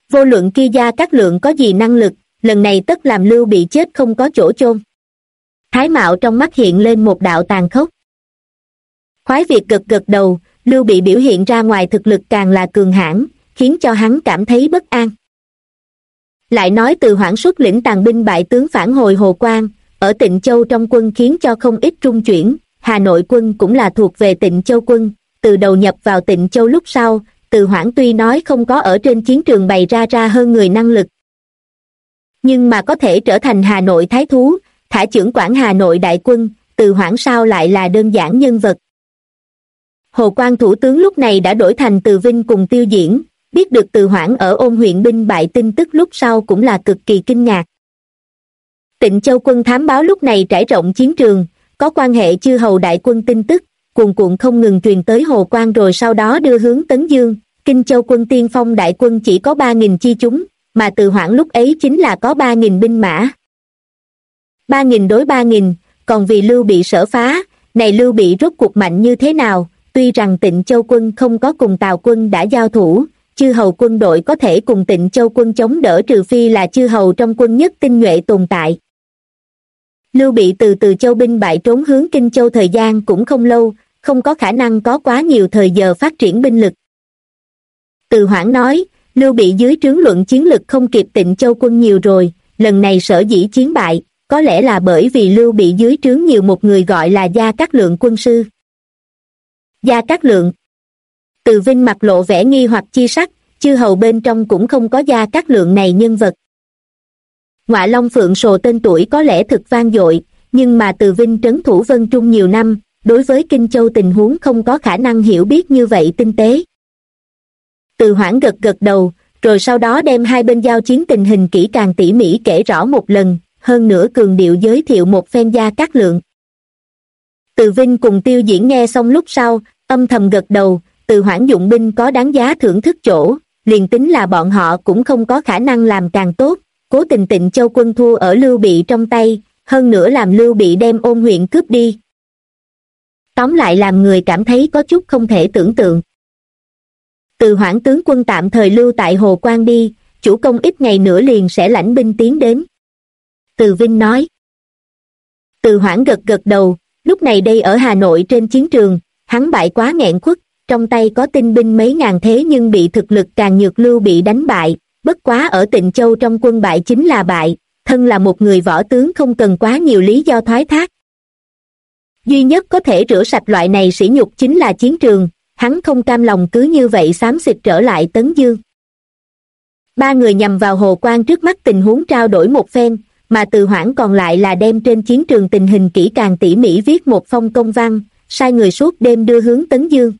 Vô luận kia Gia Cát Lượng có gì năng lực, lần này tất làm Lưu Bị chết không có chỗ chôn. Thái Mạo trong mắt hiện lên một đạo tàn khốc. Khoái Việt gật gật đầu, Lưu Bị biểu hiện ra ngoài thực lực càng là cường hãn, khiến cho hắn cảm thấy bất an. Lại nói Từ Hoảng xuất lĩnh tàn binh bại tướng phản hồi Hồ Quan, ở Tịnh Châu trong quân khiến cho không ít rung chuyển. Hà Nội quân cũng là thuộc về Tịnh Châu quân, từ đầu nhập vào Tịnh Châu lúc sau, Từ Hoảng tuy nói không có ở trên chiến trường bày ra hơn người năng lực, nhưng mà có thể trở thành Hà Nội thái thú, thả chưởng quản Hà Nội đại quân, Từ Hoảng sao lại là đơn giản nhân vật. Hồ Quan thủ tướng lúc này đã đổi thành Từ Vinh cùng Tiêu Diễn, biết được Từ Hoảng ở Ôn huyện binh bại tin tức lúc sau cũng là cực kỳ kinh ngạc. Tịnh Châu quân thám báo lúc này trải rộng chiến trường, có quan hệ chư hầu đại quân tin tức, cuồn cuộn không ngừng truyền tới Hồ Quan rồi sau đó đưa hướng Tấn Dương. Kinh Châu quân tiên phong đại quân chỉ có 3.000 chi chúng, mà Từ Hoảng lúc ấy chính là có 3.000 binh mã. 3.000 đối 3.000, còn vì Lưu Bị sở phá, này Lưu Bị rốt cuộc mạnh như thế nào? Tuy rằng Tịnh Châu quân không có cùng Tào quân đã giao thủ, chư hầu quân đội có thể cùng Tịnh Châu quân chống đỡ trừ phi là chư hầu trong quân nhất tinh nhuệ tồn tại. Lưu Bị từ Châu binh bại trốn hướng Kinh Châu thời gian cũng không lâu, không có khả năng có quá nhiều thời giờ phát triển binh lực. Từ Hoảng nói, Lưu Bị dưới trướng luận chiến lực không kịp Tịnh Châu quân nhiều rồi, lần này sở dĩ chiến bại, có lẽ là bởi vì Lưu Bị dưới trướng nhiều một người gọi là Gia Cát Lượng quân sư. Gia Cát Lượng. Từ Vinh mặt lộ vẻ nghi hoặc chi sắc, chư hầu bên trong cũng không có Gia Cát Lượng này nhân vật. Ngọa Long Phượng Sồ tên tuổi có lẽ thực vang dội, nhưng mà Từ Vinh trấn thủ Vân Trung nhiều năm, đối với Kinh Châu tình huống không có khả năng hiểu biết như vậy tinh tế. Từ Hoảng gật gật đầu, rồi sau đó đem hai bên giao chiến tình hình kỹ càng tỉ mỉ kể rõ một lần, hơn nữa cường điệu giới thiệu một phen Gia Cát Lượng. Từ Vinh cùng Tiêu Diễn nghe xong lúc sau, âm thầm gật đầu, Từ Hoảng dụng binh có đáng giá thưởng thức chỗ, liền tính là bọn họ cũng không có khả năng làm càng tốt, cố tình Tịnh Châu quân thua ở Lưu Bị trong tay, hơn nữa làm Lưu Bị đem Ôn huyện cướp đi. Tóm lại làm người cảm thấy có chút không thể tưởng tượng. Từ Hoảng tướng quân tạm thời lưu tại Hồ Quan đi, chủ công ít ngày nữa liền sẽ lãnh binh tiến đến. Từ Vinh nói. Từ Hoảng gật gật đầu, lúc này đây ở Hà Nội trên chiến trường, hắn bại quá nghẹn khuất, trong tay có tinh binh mấy ngàn thế nhưng bị thực lực càng nhược Lưu Bị đánh bại, bất quá ở Tịnh Châu trong quân bại chính là bại, thân là một người võ tướng không cần quá nhiều lý do thoái thác. Duy nhất có thể rửa sạch loại này sỉ nhục chính là chiến trường, hắn không cam lòng cứ như vậy xám xịt trở lại Tấn Dương. Ba người nhằm vào Hồ Quan trước mắt tình huống trao đổi một phen, mà Từ Hoảng còn lại là đem trên chiến trường tình hình kỹ càng tỉ mỉ viết một phong công văn, sai người suốt đêm đưa hướng Tấn Dương.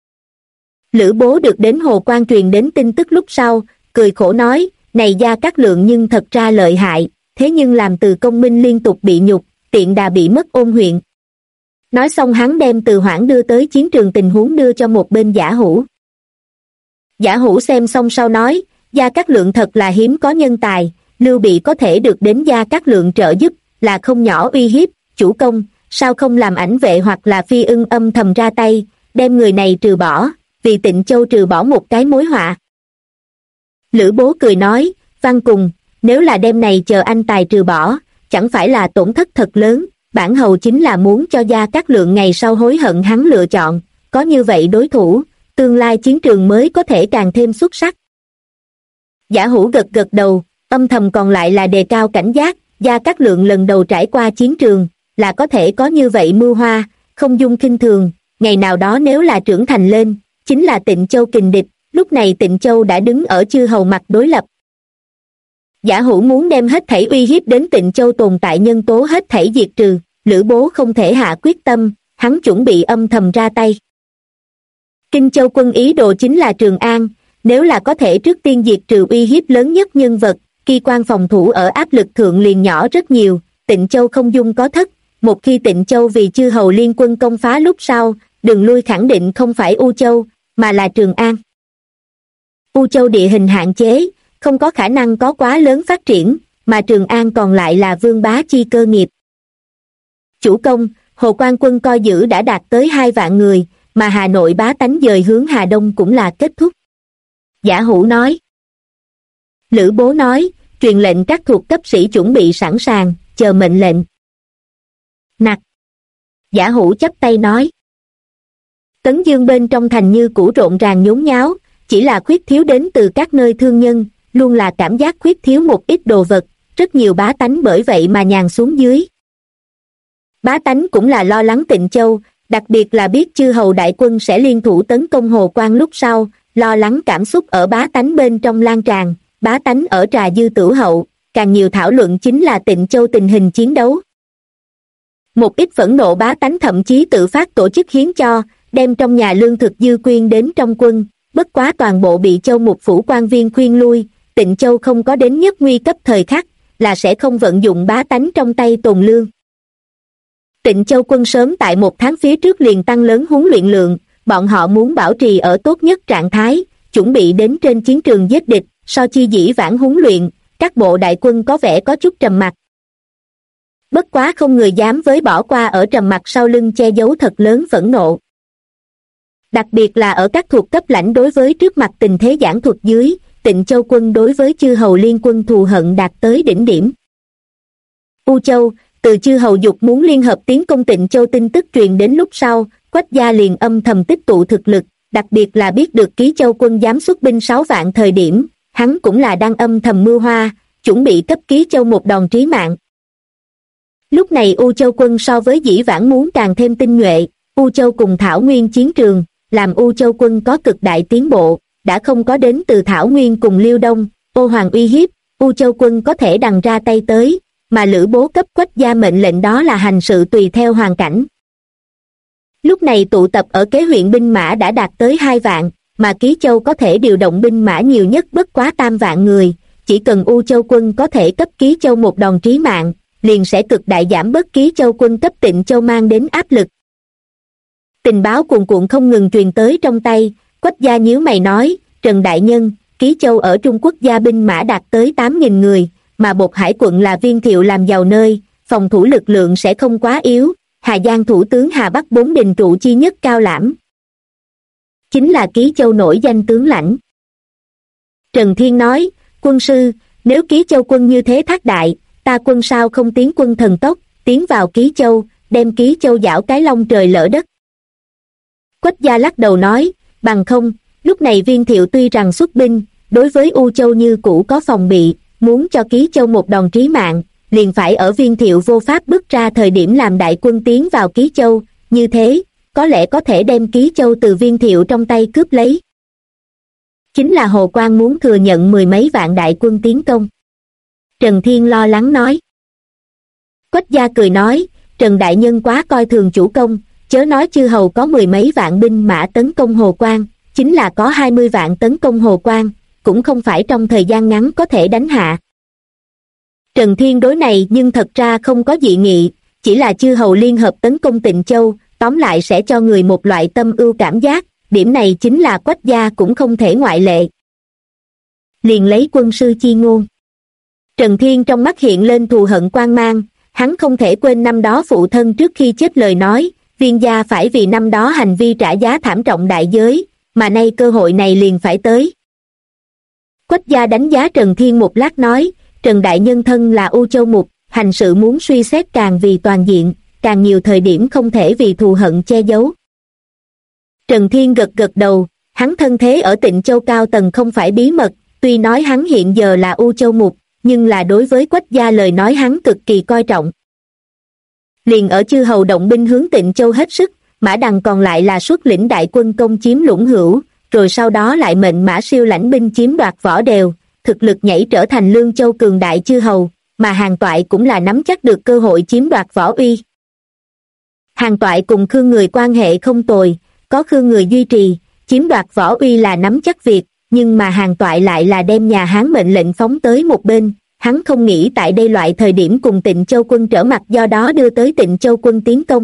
Lữ Bố được đến Hồ Quan truyền đến tin tức lúc sau, cười khổ nói, này Gia Cát Lượng nhưng thật ra lợi hại, thế nhưng làm Từ công minh liên tục bị nhục, tiện đà bị mất Ôn huyện. Nói xong hắn đem Từ Hoảng đưa tới chiến trường tình huống đưa cho một bên Giả Hữu. Giả Hữu xem xong sau nói, Gia Cát Lượng thật là hiếm có nhân tài, Lưu Bị có thể được đến Gia Cát Lượng trợ giúp, là không nhỏ uy hiếp, chủ công, sao không làm ảnh vệ hoặc là Phi Ưng âm thầm ra tay, đem người này trừ bỏ, vì Tịnh Châu trừ bỏ một cái mối họa. Lữ Bố cười nói, Văn Cùng, nếu là đem này chờ anh tài trừ bỏ, chẳng phải là tổn thất thật lớn, bản hầu chính là muốn cho Gia Cát Lượng ngày sau hối hận hắn lựa chọn, có như vậy đối thủ, tương lai chiến trường mới có thể càng thêm xuất sắc. Giả Hữu gật gật đầu, âm thầm còn lại là đề cao cảnh giác, Gia Cát Lượng lần đầu trải qua chiến trường, là có thể có như vậy mưu hoa, không dung khinh thường, ngày nào đó nếu là trưởng thành lên, chính là Tịnh Châu kình địch, lúc này Tịnh Châu đã đứng ở chư hầu mặt đối lập. Giả Hữu muốn đem hết thảy uy hiếp đến Tịnh Châu tồn tại nhân tố hết thảy diệt trừ, Lữ Bố không thể hạ quyết tâm, hắn chuẩn bị âm thầm ra tay. Kinh Châu quân ý đồ chính là Trường An, nếu là có thể trước tiên diệt trừ uy hiếp lớn nhất nhân vật, kỳ quan phòng thủ ở áp lực thượng liền nhỏ rất nhiều, Tịnh Châu không dung có thất, một khi Tịnh Châu vì chư hầu liên quân công phá lúc sau, đường lui khẳng định không phải U Châu, mà là Trường An. U Châu địa hình hạn chế, không có khả năng có quá lớn phát triển, mà Trường An còn lại là vương bá chi cơ nghiệp. Chủ công, Hồ Quan quân coi giữ đã đạt tới 2 vạn người, mà Hà Nội bá tánh dời hướng Hà Đông cũng là kết thúc. Giả Hữu nói. Lữ Bố nói, truyền lệnh các thuộc cấp sĩ chuẩn bị sẵn sàng, chờ mệnh lệnh. Nặc. Giả Hủ chắp tay nói. Tấn Dương bên trong thành như cũ rộn ràng nhốn nháo, chỉ là khuyết thiếu đến từ các nơi thương nhân, luôn là cảm giác khuyết thiếu một ít đồ vật, rất nhiều bá tánh bởi vậy mà nhàn xuống dưới. Bá tánh cũng là lo lắng Tịnh Châu, đặc biệt là biết chư hầu đại quân sẽ liên thủ tấn công Hồ Quan lúc sau, lo lắng cảm xúc ở bá tánh bên trong lan tràn, bá tánh ở Trà Dư Tửu Hậu, càng nhiều thảo luận chính là Tịnh Châu tình hình chiến đấu. Một ít phẫn nộ bá tánh thậm chí tự phát tổ chức hiến cho, đem trong nhà lương thực dư quyên đến trong quân, bất quá toàn bộ bị Châu Mục phủ quan viên khuyên lui, Tịnh Châu không có đến nhất nguy cấp thời khắc, là sẽ không vận dụng bá tánh trong tay tồn lương. Tịnh Châu quân sớm tại 1 tháng phía trước liền tăng lớn huấn luyện lượng, bọn họ muốn bảo trì ở tốt nhất trạng thái, chuẩn bị đến trên chiến trường giết địch, so chi dĩ vãng huấn luyện, các bộ đại quân có vẻ có chút trầm mặc. Bất quá không người dám với bỏ qua ở trầm mặc sau lưng che giấu thật lớn phẫn nộ. Đặc biệt là ở các thuộc cấp lãnh đối với trước mặt tình thế giảng thuật dưới, Tịnh Châu quân đối với chư hầu liên quân thù hận đạt tới đỉnh điểm. U Châu, từ chư hầu dục muốn liên hợp tiến công Tịnh Châu tin tức truyền đến lúc sau, Quách gia liền âm thầm tích tụ thực lực, đặc biệt là biết được Ký Châu quân dám xuất binh 6 vạn thời điểm, hắn cũng là đang âm thầm mưu hoa, chuẩn bị cấp Ký Châu một đòn trí mạng. Lúc này U Châu quân so với dĩ vãng muốn càng thêm tinh nhuệ, U Châu cùng Thảo Nguyên chiến trường, làm U Châu quân có cực đại tiến bộ, đã không có đến từ Thảo Nguyên cùng Liêu Đông, Ô Hoàng uy hiếp, U Châu quân có thể đằng ra tay tới, mà Lữ Bố cấp Quách gia mệnh lệnh đó là hành sự tùy theo hoàn cảnh. Lúc này tụ tập ở kế huyện binh mã đã đạt tới 2 vạn, mà Ký Châu có thể điều động binh mã nhiều nhất bất quá 3 vạn người, chỉ cần U Châu quân có thể cấp Ký Châu một đòn trí mạng, liền sẽ cực đại giảm bớt Ký Châu quân cấp Tịnh Châu mang đến áp lực. Tình báo cuồn cuộn không ngừng truyền tới trong tay, Quách gia nhíu mày nói, Trần Đại Nhân, Ký Châu ở Trung Quốc gia binh mã đạt tới 8.000 người, mà Bột Hải quận là Viên Thiệu làm giàu nơi, phòng thủ lực lượng sẽ không quá yếu, Hà Giang thủ tướng Hà Bắc Bốn Đình trụ chi nhất Cao Lãm. Chính là Ký Châu nổi danh tướng lãnh. Trần Thiên nói, quân sư, nếu Ký Châu quân như thế thác đại, ta quân sao không tiến quân thần tốc, tiến vào Ký Châu, đem Ký Châu giảo cái long trời lỡ đất. Quách gia lắc đầu nói, bằng không, lúc này Viên Thiệu tuy rằng xuất binh, đối với U Châu như cũ có phòng bị, muốn cho Ký Châu một đòn trí mạng, liền phải ở Viên Thiệu vô pháp bước ra thời điểm làm đại quân tiến vào Ký Châu, như thế, có lẽ có thể đem Ký Châu từ Viên Thiệu trong tay cướp lấy. Chính là Hồ Quang muốn thừa nhận 10 mấy vạn đại quân tiến công. Trần Thiên lo lắng nói. Quách gia cười nói, Trần Đại Nhân quá coi thường chủ công, chớ nói chư hầu có 10 mấy vạn binh mã tấn công Hồ Quang, chính là có 20 vạn tấn công Hồ Quang, cũng không phải trong thời gian ngắn có thể đánh hạ. Trần Thiên đối này nhưng thật ra không có dị nghị, chỉ là chư hầu liên hợp tấn công Tịnh Châu, tóm lại sẽ cho người một loại tâm ưu cảm giác, điểm này chính là Quách gia cũng không thể ngoại lệ. Liền lấy quân sư chi ngôn. Trần Thiên trong mắt hiện lên thù hận quang mang, hắn không thể quên năm đó phụ thân trước khi chết lời nói, Viên gia phải vì năm đó hành vi trả giá thảm trọng đại giới, mà nay cơ hội này liền phải tới. Quách gia đánh giá Trần Thiên một lát nói, Trần Đại Nhân thân là U Châu mục, hành sự muốn suy xét càng vì toàn diện, càng nhiều thời điểm không thể vì thù hận che giấu. Trần Thiên gật gật đầu, hắn thân thế ở Tịnh Châu cao tầng không phải bí mật, tuy nói hắn hiện giờ là U Châu mục, nhưng là đối với Quách gia lời nói hắn cực kỳ coi trọng. Liền ở chư hầu động binh hướng Tịnh Châu hết sức, Mã Đằng còn lại là xuất lĩnh đại quân công chiếm Lũng Hữu, rồi sau đó lại mệnh Mã Siêu lãnh binh chiếm đoạt Võ Đều, thực lực nhảy trở thành Lương Châu cường đại chư hầu, mà Hàn Toại cũng là nắm chắc được cơ hội chiếm đoạt Võ Uy. Hàn Toại cùng Khương Người quan hệ không tồi, có Khương Người duy trì, chiếm đoạt Võ Uy là nắm chắc việc, nhưng mà Hàn Toại lại là đem nhà Hán mệnh lệnh phóng tới một bên, hắn không nghĩ tại đây loại thời điểm cùng Tịnh Châu quân trở mặt, do đó đưa tới Tịnh Châu quân tiến công.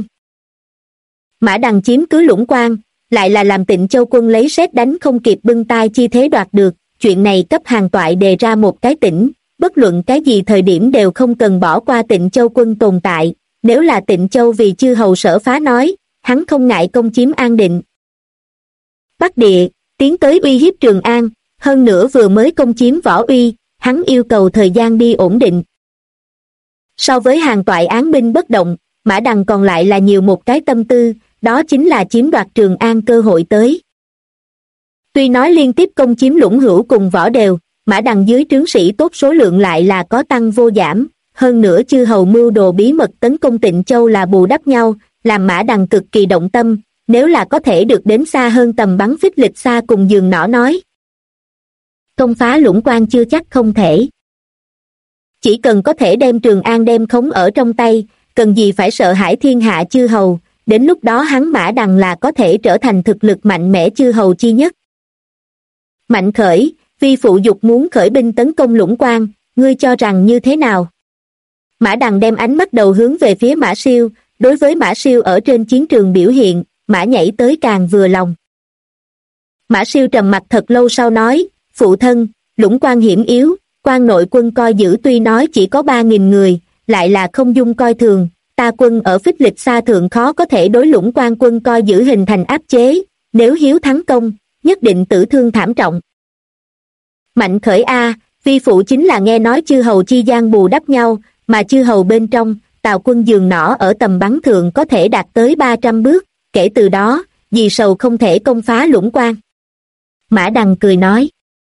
Mã Đằng chiếm cứ Lũng Quan, lại là làm Tịnh Châu quân lấy sét đánh không kịp bưng tai chi thế đoạt được, chuyện này cấp Hàn Toại đề ra một cái tỉnh, bất luận cái gì thời điểm đều không cần bỏ qua Tịnh Châu quân tồn tại, nếu là Tịnh Châu vì chư hầu sở phá nói, hắn không ngại công chiếm An Định. Bắc Địa, tiến tới uy hiếp Trường An, hơn nữa vừa mới công chiếm Võ Uy, hắn yêu cầu thời gian đi ổn định. So với hàng toại án binh bất động, Mã Đằng còn lại là nhiều một cái tâm tư, đó chính là chiếm đoạt Trường An cơ hội tới. Tuy nói liên tiếp công chiếm Lũng Hữu cùng Võ Đều, Mã Đằng dưới trướng sĩ tốt số lượng lại là có tăng vô giảm, hơn nữa chư hầu mưu đồ bí mật tấn công Tịnh Châu là bù đắp nhau, làm Mã Đằng cực kỳ động tâm, nếu là có thể được đến xa hơn tầm bắn phích lịch xa cùng giường nỏ nói. Công phá Lũng Quan chưa chắc không thể. Chỉ cần có thể đem Trường An đem khống ở trong tay, cần gì phải sợ hãi thiên hạ chư hầu, đến lúc đó hắn Mã Đằng là có thể trở thành thực lực mạnh mẽ chư hầu chi nhất. Mạnh Khởi, vi phụ dục muốn khởi binh tấn công Lũng Quan, ngươi cho rằng như thế nào? Mã Đằng đem ánh mắt đầu hướng về phía Mã Siêu, đối với Mã Siêu ở trên chiến trường biểu hiện, Mã Nhảy tới càng vừa lòng. Mã Siêu trầm mặt thật lâu sau nói, phụ thân, Lũng Quan hiểm yếu, quan nội quân coi giữ tuy nói chỉ có 3.000 người, lại là không dung coi thường, ta quân ở phích lịch xa thượng khó có thể đối Lũng Quan quân coi giữ hình thành áp chế, nếu hiếu thắng công, nhất định tử thương thảm trọng. Mạnh Khởi a, vi phụ chính là nghe nói chư hầu chi gian bù đắp nhau, mà chư hầu bên trong, Tào quân giường nỏ ở tầm bắn thượng có thể đạt tới 300 bước, kể từ đó, vì sầu không thể công phá Lũng Quan. Mã Đằng cười nói.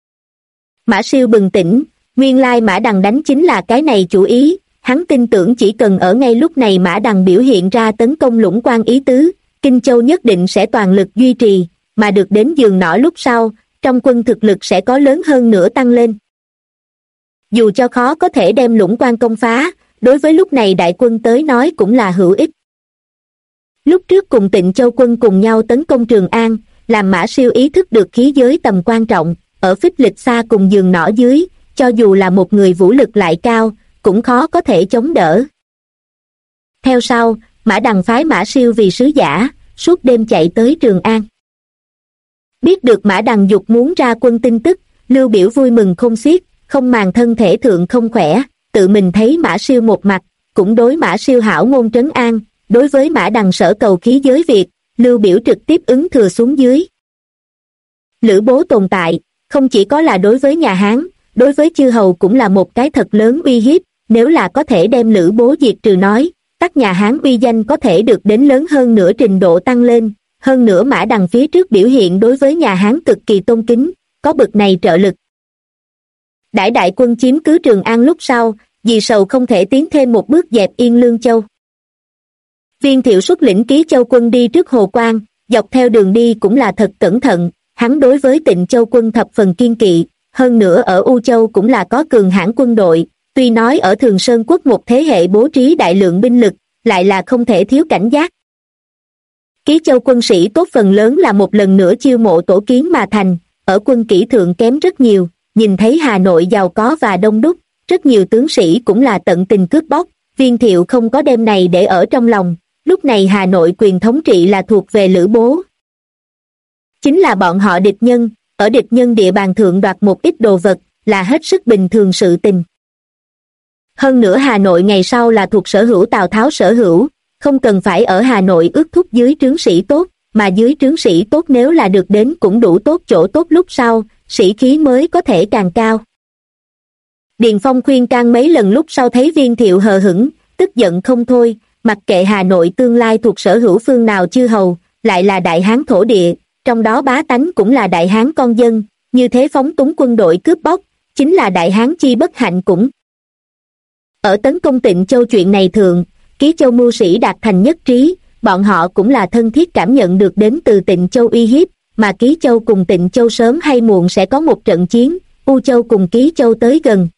Mã Siêu bừng tỉnh, nguyên lai Mã Đằng đánh chính là cái này chủ ý, hắn tin tưởng chỉ cần ở ngay lúc này Mã Đằng biểu hiện ra tấn công Lũng Quan ý tứ, Kinh Châu nhất định sẽ toàn lực duy trì, mà được đến giường nỏ lúc sau, trong quân thực lực sẽ có lớn hơn nữa tăng lên. Dù cho khó có thể đem Lũng Quan công phá, đối với lúc này đại quân tới nói cũng là hữu ích. Lúc trước cùng Tịnh Châu quân cùng nhau tấn công Trường An, làm Mã Siêu ý thức được khí giới tầm quan trọng, ở phích lịch xa cùng giường nỏ dưới, cho dù là một người vũ lực lại cao, cũng khó có thể chống đỡ. Theo sau, Mã Đằng phái Mã Siêu vì sứ giả, suốt đêm chạy tới Trường An. Biết được Mã Đằng dục muốn ra quân tin tức, Lưu Biểu vui mừng không xiết, không màng thân thể thượng không khỏe, tự mình thấy Mã Siêu một mặt, cũng đối Mã Siêu hảo ngôn trấn an, đối với Mã Đằng sở cầu khí giới việc, Lưu Biểu trực tiếp ứng thừa xuống dưới. Lữ Bố tồn tại, không chỉ có là đối với nhà Hán, đối với chư hầu cũng là một cái thật lớn uy hiếp, nếu là có thể đem Lữ Bố diệt trừ nói, tất nhà Hán uy danh có thể được đến lớn hơn nửa trình độ tăng lên, hơn nữa Mã Đằng phía trước biểu hiện đối với nhà Hán cực kỳ tôn kính, có bực này trợ lực. Đại quân chiếm cứ Trường An lúc sau, vì sầu không thể tiến thêm một bước dẹp yên Lương Châu. Viên Thiệu xuất lĩnh Ký Châu quân đi trước Hồ Quan, dọc theo đường đi cũng là thật cẩn thận, hắn đối với Tịnh Châu quân thập phần kiên kỵ, hơn nữa ở U Châu cũng là có cường hãn quân đội, tuy nói ở Thường Sơn quốc một thế hệ bố trí đại lượng binh lực, lại là không thể thiếu cảnh giác. Ký Châu quân sĩ tốt phần lớn là một lần nữa chiêu mộ tổ kiến mà thành, ở quân kỹ thượng kém rất nhiều, nhìn thấy Hà Nội giàu có và đông đúc, rất nhiều tướng sĩ cũng là tận tình cướp bóc, Viên Thiệu không có đem này để ở trong lòng, lúc này Hà Nội quyền thống trị là thuộc về Lữ Bố. Chính là bọn họ địch nhân, ở địch nhân địa bàn thượng đoạt một ít đồ vật, là hết sức bình thường sự tình. Hơn nữa Hà Nội ngày sau là thuộc sở hữu Tào Tháo sở hữu, không cần phải ở Hà Nội ước thúc dưới trướng sĩ tốt, mà dưới trướng sĩ tốt nếu là được đến cũng đủ tốt chỗ tốt lúc sau, sĩ khí mới có thể càng cao. Điền Phong khuyên can mấy lần lúc sau thấy Viên Thiệu hờ hững, tức giận không thôi, mặc kệ Hà Nội tương lai thuộc sở hữu phương nào chư hầu, lại là Đại Hán thổ địa, trong đó bá tánh cũng là Đại Hán con dân, như thế phóng túng quân đội cướp bóc, chính là Đại Hán chi bất hạnh cũng. Ở tấn công Tịnh Châu chuyện này thượng, Ký Châu mưu sĩ đạt thành nhất trí, bọn họ cũng là thân thiết cảm nhận được đến từ Tịnh Châu uy hiếp, mà Ký Châu cùng Tịnh Châu sớm hay muộn sẽ có một trận chiến, U Châu cùng Ký Châu tới gần.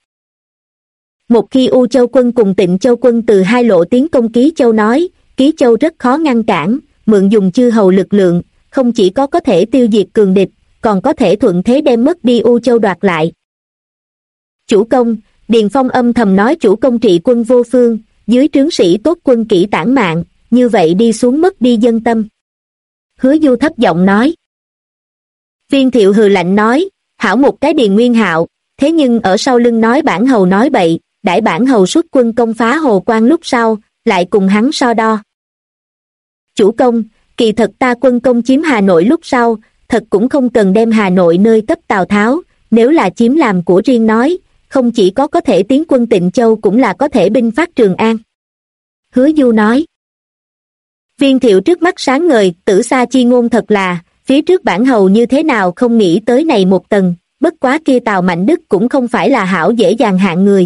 Một khi U Châu quân cùng Tịnh Châu quân từ hai lộ tiến công Ký Châu nói, Ký Châu rất khó ngăn cản, mượn dùng chư hầu lực lượng, không chỉ có thể tiêu diệt cường địch, còn có thể thuận thế đem mất đi U Châu đoạt lại. Chủ công, Điền Phong âm thầm nói chủ công trị quân vô phương, dưới trướng sĩ tốt quân kỹ tản mạn, như vậy đi xuống mất đi dân tâm. Hứa Du thấp giọng nói. Viên Thiệu hừ lạnh nói, hảo một cái Điền Nguyên Hạo, thế nhưng ở sau lưng nói bản hầu nói bậy, đãi bản hầu xuất quân công phá Hồ Quan lúc sau, lại cùng hắn so đo. Chủ công, kỳ thật ta quân công chiếm Hà Nội lúc sau, thật cũng không cần đem Hà Nội nơi cấp Tào Tháo, nếu là chiếm làm của riêng nói, không chỉ có thể tiến quân Tịnh Châu cũng là có thể binh phát Trường An. Hứa Du nói. Viên Thiệu trước mắt sáng ngời, Tử Sa chi ngôn thật là, phía trước bản hầu như thế nào không nghĩ tới này một tầng, bất quá kia Tào Mạnh Đức cũng không phải là hảo dễ dàng hạng người.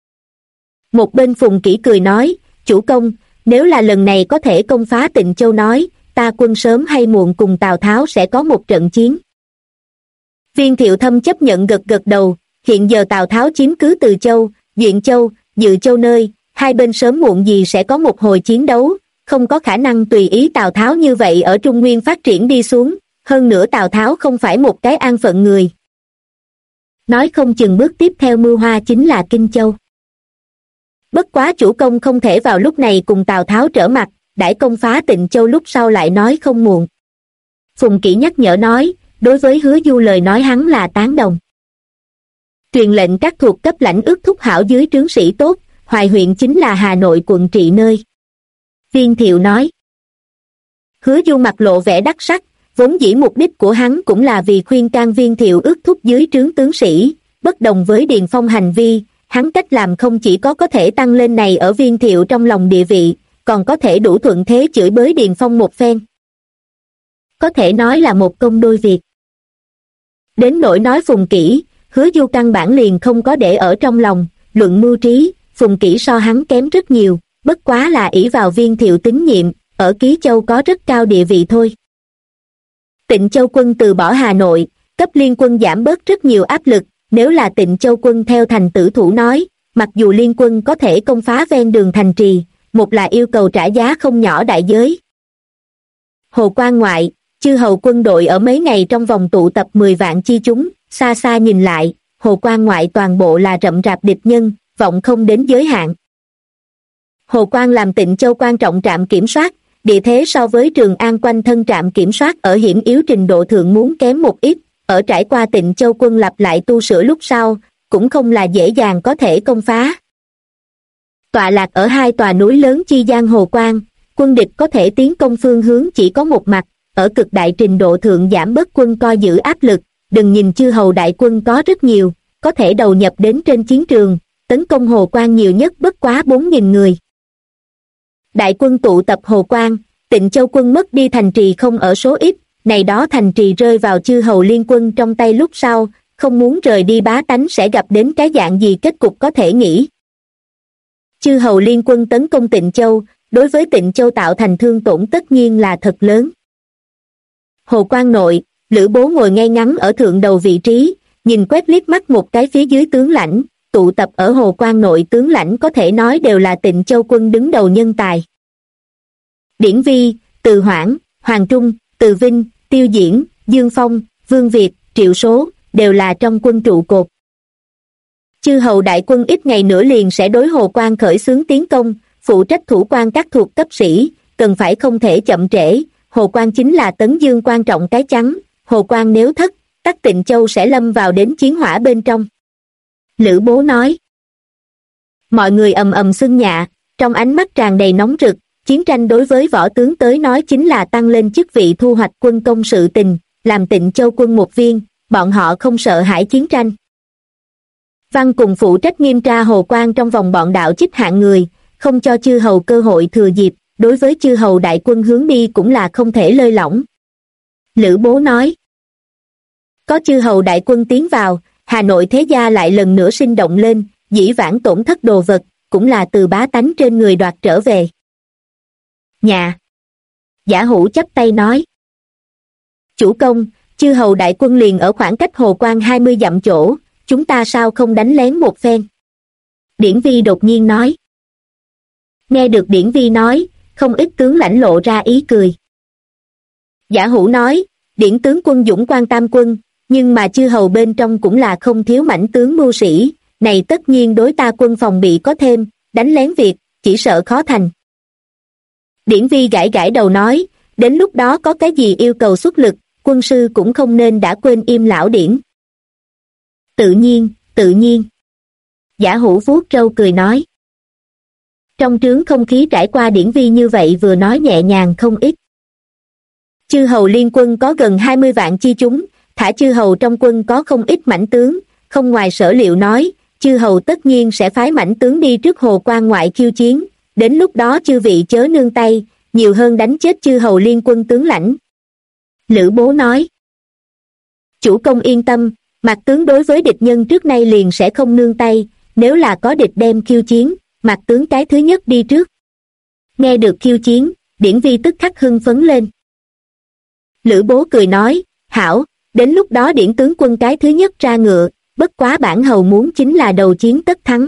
Một bên Phùng Kỷ cười nói, chủ công, nếu là lần này có thể công phá Tịnh Châu nói, ta quân sớm hay muộn cùng Tào Tháo sẽ có một trận chiến. Viên Thiệu Thâm chấp nhận gật gật đầu, hiện giờ Tào Tháo chiếm cứ Từ Châu, Duyện Châu, Dự Châu nơi, hai bên sớm muộn gì sẽ có một hồi chiến đấu, không có khả năng tùy ý Tào Tháo như vậy ở Trung Nguyên phát triển đi xuống, hơn nữa Tào Tháo không phải một cái an phận người. Nói không chừng bước tiếp theo mưu hoa chính là Kinh Châu. Bất quá chủ công không thể vào lúc này cùng Tào Tháo trở mặt, đãi công phá Tịnh Châu lúc sau lại nói không muộn. Phùng Kỷ nhắc nhở nói, đối với Hứa Du lời nói hắn là tán đồng. Truyền lệnh các thuộc cấp lãnh ước thúc hảo dưới trướng sĩ tốt, Hoài huyện chính là Hà Nội quận trị nơi. Viên Thiệu nói. Hứa Du mặt lộ vẻ đắc sắc, vốn dĩ mục đích của hắn cũng là vì khuyên can Viên Thiệu ước thúc dưới trướng tướng sĩ, bất đồng với Điền Phong hành vi, hắn cách làm không chỉ có thể tăng lên này ở Viên Thiệu trong lòng địa vị, còn có thể đủ thuận thế chửi bới Điền Phong một phen. Có thể nói là một công đôi việc. Đến nỗi nói Phùng Kỷ, Hứa Du căn bản liền không có để ở trong lòng, luận mưu trí, Phùng Kỷ so hắn kém rất nhiều, bất quá là ỷ vào Viên Thiệu tín nhiệm, ở Ký Châu có rất cao địa vị thôi. Tịnh Châu quân từ bỏ Hà Nội, cấp liên quân giảm bớt rất nhiều áp lực, nếu là Tịnh Châu quân theo thành tử thủ nói, mặc dù liên quân có thể công phá ven đường thành trì, một là yêu cầu trả giá không nhỏ đại giới. Hồ Quan ngoại, chư hầu quân đội ở mấy ngày trong vòng tụ tập 10 vạn chi chúng, xa xa nhìn lại, Hồ Quan ngoại toàn bộ là rậm rạp địch nhân, vọng không đến giới hạn. Hồ Quan làm Tịnh Châu quan trọng trạm kiểm soát, địa thế so với Trường An quanh thân trạm kiểm soát ở hiểm yếu trình độ thượng muốn kém một ít, ở trải qua Tịnh Châu quân lập lại tu sửa lúc sau, cũng không là dễ dàng có thể công phá. Tọa lạc ở hai tòa núi lớn chi gian Hồ Quan, quân địch có thể tiến công phương hướng chỉ có một mặt, ở cực đại trình độ thượng giảm bớt quân coi giữ áp lực, đừng nhìn chư hầu đại quân có rất nhiều, có thể đầu nhập đến trên chiến trường, tấn công Hồ Quan nhiều nhất bất quá 4.000 người. Đại quân tụ tập Hồ Quan, Tịnh Châu quân mất đi thành trì không ở số ít, này đó thành trì rơi vào chư hầu liên quân trong tay lúc sau, không muốn rời đi bá tánh sẽ gặp đến cái dạng gì kết cục có thể nghĩ. Chư hầu liên quân tấn công Tịnh Châu, đối với Tịnh Châu tạo thành thương tổn tất nhiên là thật lớn. Hồ Quan nội, Lữ Bố ngồi ngay ngắn ở thượng đầu vị trí, nhìn quét liếc mắt một cái phía dưới tướng lãnh, tụ tập ở Hồ Quan nội tướng lãnh có thể nói đều là Tịnh Châu quân đứng đầu nhân tài. Điển Vi, Từ Hoảng, Hoàng Trung, Từ Vinh, Tiêu Diễn, Dương Phong, Vương Việt, Triệu Số, đều là trong quân trụ cột. Chư hầu đại quân ít ngày nữa liền sẽ đối Hồ Quan khởi xướng tiến công, phụ trách thủ quan các thuộc cấp sĩ, cần phải không thể chậm trễ, Hồ Quan chính là Tấn Dương quan trọng cái chắn, Hồ Quan nếu thất, tất Tịnh Châu sẽ lâm vào đến chiến hỏa bên trong. Lữ Bố nói. Mọi người ầm ầm xưng nhạ, trong ánh mắt tràn đầy nóng rực, chiến tranh đối với võ tướng tới nói chính là tăng lên chức vị thu hoạch quân công sự tình, làm Tịnh Châu quân một viên, bọn họ không sợ hãi chiến tranh. Văn cùng phụ trách nghiêm tra Hồ Quan trong vòng bọn đạo chích hạng người, không cho chư hầu cơ hội thừa dịp, đối với chư hầu đại quân hướng đi cũng là không thể lơi lỏng. Lữ Bố nói. Có chư hầu đại quân tiến vào, Hà Nội thế gia lại lần nữa sinh động lên, dĩ vãng tổn thất đồ vật, cũng là từ bá tánh trên người đoạt trở về. Nhà. Giả Hữu chắp tay nói. Chủ công, chư hầu đại quân liền ở khoảng cách Hồ Quan 20 dặm chỗ, chúng ta sao không đánh lén một phen? Điển Vi đột nhiên nói. Nghe được Điển Vi nói, không ít tướng lãnh lộ ra ý cười. Giả Hữu nói, Điển tướng quân dũng quan tam quân, nhưng mà chư hầu bên trong cũng là không thiếu mãnh tướng mưu sĩ, này tất nhiên đối ta quân phòng bị có thêm, đánh lén việc, chỉ sợ khó thành. Điển Vi gãi gãi đầu nói, đến lúc đó có cái gì yêu cầu xuất lực, quân sư cũng không nên đã quên im lão Điển. Tự nhiên, tự nhiên. Giả Hữu vuốt râu cười nói. Trong trướng không khí trải qua Điển Vi như vậy vừa nói nhẹ nhàng không ít. Chư hầu liên quân có gần 20 vạn chi chúng, thả chư hầu trong quân có không ít mãnh tướng, không ngoài sở liệu nói, chư hầu tất nhiên sẽ phái mãnh tướng đi trước hồ quan ngoại khiêu chiến, đến lúc đó chư vị chớ nương tay, nhiều hơn đánh chết chư hầu liên quân tướng lãnh. Lữ Bố nói. Chủ công yên tâm, Mạc tướng đối với địch nhân trước nay liền sẽ không nương tay, nếu là có địch đem khiêu chiến, Mạc tướng cái thứ nhất đi trước. Nghe được khiêu chiến, Điển Vi tức khắc hưng phấn lên. Lữ Bố cười nói, hảo, đến lúc đó Điển tướng quân cái thứ nhất ra ngựa, bất quá bản hầu muốn chính là đầu chiến tất thắng.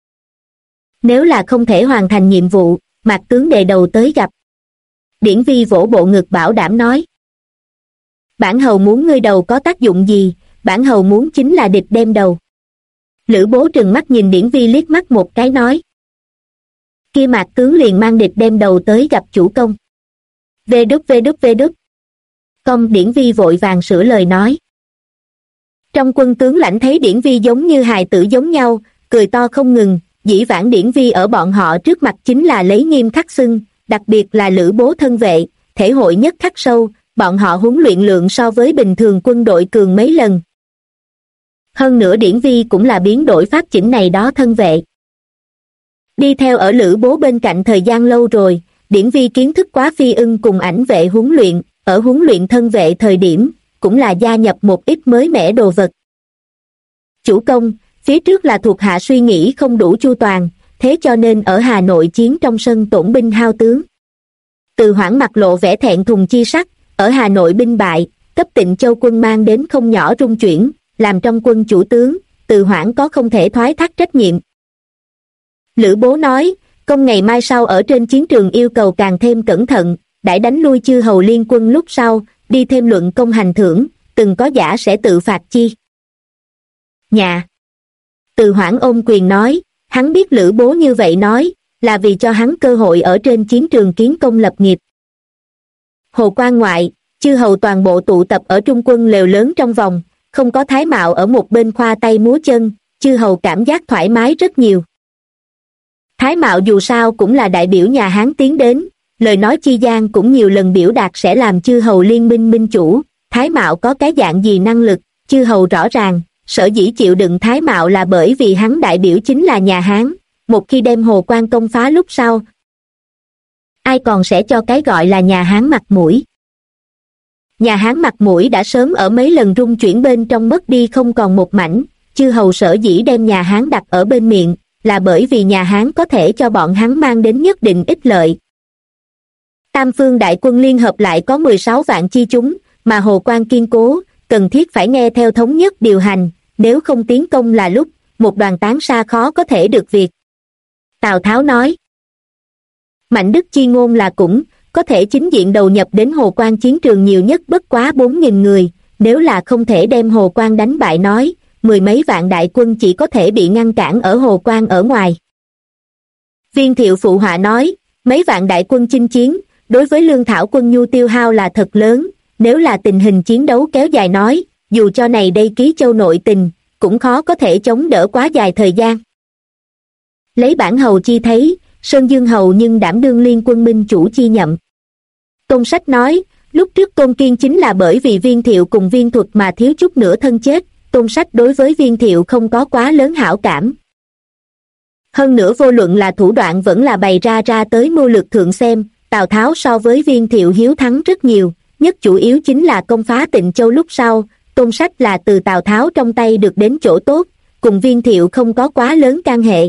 Nếu là không thể hoàn thành nhiệm vụ, Mạc tướng đề đầu tới gặp. Điển Vi vỗ bộ ngực bảo đảm nói. Bản hầu muốn ngươi đầu có tác dụng gì, bản hầu muốn chính là địch đem đầu. Lữ Bố trừng mắt nhìn Điển Vi liếc mắt một cái nói. Kia Mạc tướng liền mang địch đem đầu tới gặp chủ công. Vê đút. Công Điển Vi vội vàng sửa lời nói. Trong quân tướng lãnh thấy Điển Vi giống như hài tử giống nhau, cười to không ngừng, dĩ vãng Điển Vi ở bọn họ trước mặt chính là lấy nghiêm khắc xưng, đặc biệt là Lữ Bố thân vệ, thể hội nhất khắc sâu, bọn họ huấn luyện lượng so với bình thường quân đội cường mấy lần. Hơn nữa Điển Vi cũng là biến đổi pháp chỉnh này đó thân vệ. Đi theo ở Lữ Bố bên cạnh thời gian lâu rồi, Điển Vi kiến thức quá phi ưng cùng ảnh vệ huấn luyện, ở huấn luyện thân vệ thời điểm, cũng là gia nhập một ít mới mẻ đồ vật. Chủ công, phía trước là thuộc hạ suy nghĩ không đủ chu toàn, thế cho nên ở Hà Nội chiến trong sân tổn binh hao tướng. Từ Hoảng mặt lộ vẻ thẹn thùng chi sắc, ở Hà Nội binh bại, cấp Tịnh Châu quân mang đến không nhỏ rung chuyển, làm trong quân chủ tướng, Từ Hoảng có không thể thoái thác trách nhiệm. Lữ Bố nói, công ngày mai sau ở trên chiến trường yêu cầu càng thêm cẩn thận, đãi đánh lui chư hầu liên quân lúc sau, đi thêm luận công hành thưởng, từng có giả sẽ tự phạt chi. Nhà. Từ Hoảng ôm quyền nói, hắn biết Lữ Bố như vậy nói, là vì cho hắn cơ hội ở trên chiến trường kiến công lập nghiệp. Hồ quan ngoại, chư hầu toàn bộ tụ tập ở trung quân lều lớn trong vòng, không có Thái Mạo ở một bên khoa tay múa chân, chư hầu cảm giác thoải mái rất nhiều. Thái Mạo dù sao cũng là đại biểu nhà Hán tiến đến, lời nói chi gian cũng nhiều lần biểu đạt sẽ làm chư hầu liên minh minh chủ, Thái Mạo có cái dạng gì năng lực, chư hầu rõ ràng, sở dĩ chịu đựng Thái Mạo là bởi vì hắn đại biểu chính là nhà Hán, một khi đem Hồ Quan công phá lúc sau, ai còn sẽ cho cái gọi là nhà Hán mặt mũi. Nhà Hán mặt mũi đã sớm ở mấy lần rung chuyển bên trong mất đi không còn một mảnh, chư hầu sở dĩ đem nhà Hán đặt ở bên miệng, là bởi vì nhà Hán có thể cho bọn hắn mang đến nhất định ích lợi. Tam phương đại quân liên hợp lại có 16 vạn chi chúng, mà Hồ Quan kiên cố, cần thiết phải nghe theo thống nhất điều hành, nếu không tiến công là lúc, một đoàn tán xa khó có thể được việc. Tào Tháo nói. Mạnh Đức chi ngôn là cũng, có thể chính diện đầu nhập đến Hồ Quan chiến trường nhiều nhất bất quá 4.000 người, nếu là không thể đem Hồ Quan đánh bại nói, mười mấy vạn đại quân chỉ có thể bị ngăn cản ở Hồ Quan ở ngoài. Viên Thiệu phụ họa nói, mấy vạn đại quân chinh chiến, đối với lương thảo quân nhu tiêu hao là thật lớn, nếu là tình hình chiến đấu kéo dài nói, dù cho này đây Ký Châu nội tình, cũng khó có thể chống đỡ quá dài thời gian. Lấy bản hầu chi thấy, Sơn Dương hầu nhưng đảm đương liên quân minh chủ chi nhậm. Tôn Sách nói, lúc trước Tôn Kiên chính là bởi vì Viên Thiệu cùng Viên Thuật mà thiếu chút nữa thân chết, Tôn Sách đối với Viên Thiệu không có quá lớn hảo cảm. Hơn nữa vô luận là thủ đoạn vẫn là bày ra tới mưu lược thượng xem, Tào Tháo so với Viên Thiệu hiếu thắng rất nhiều, nhất chủ yếu chính là công phá Tịnh Châu lúc sau, Tôn Sách là từ Tào Tháo trong tay được đến chỗ tốt, cùng Viên Thiệu không có quá lớn can hệ.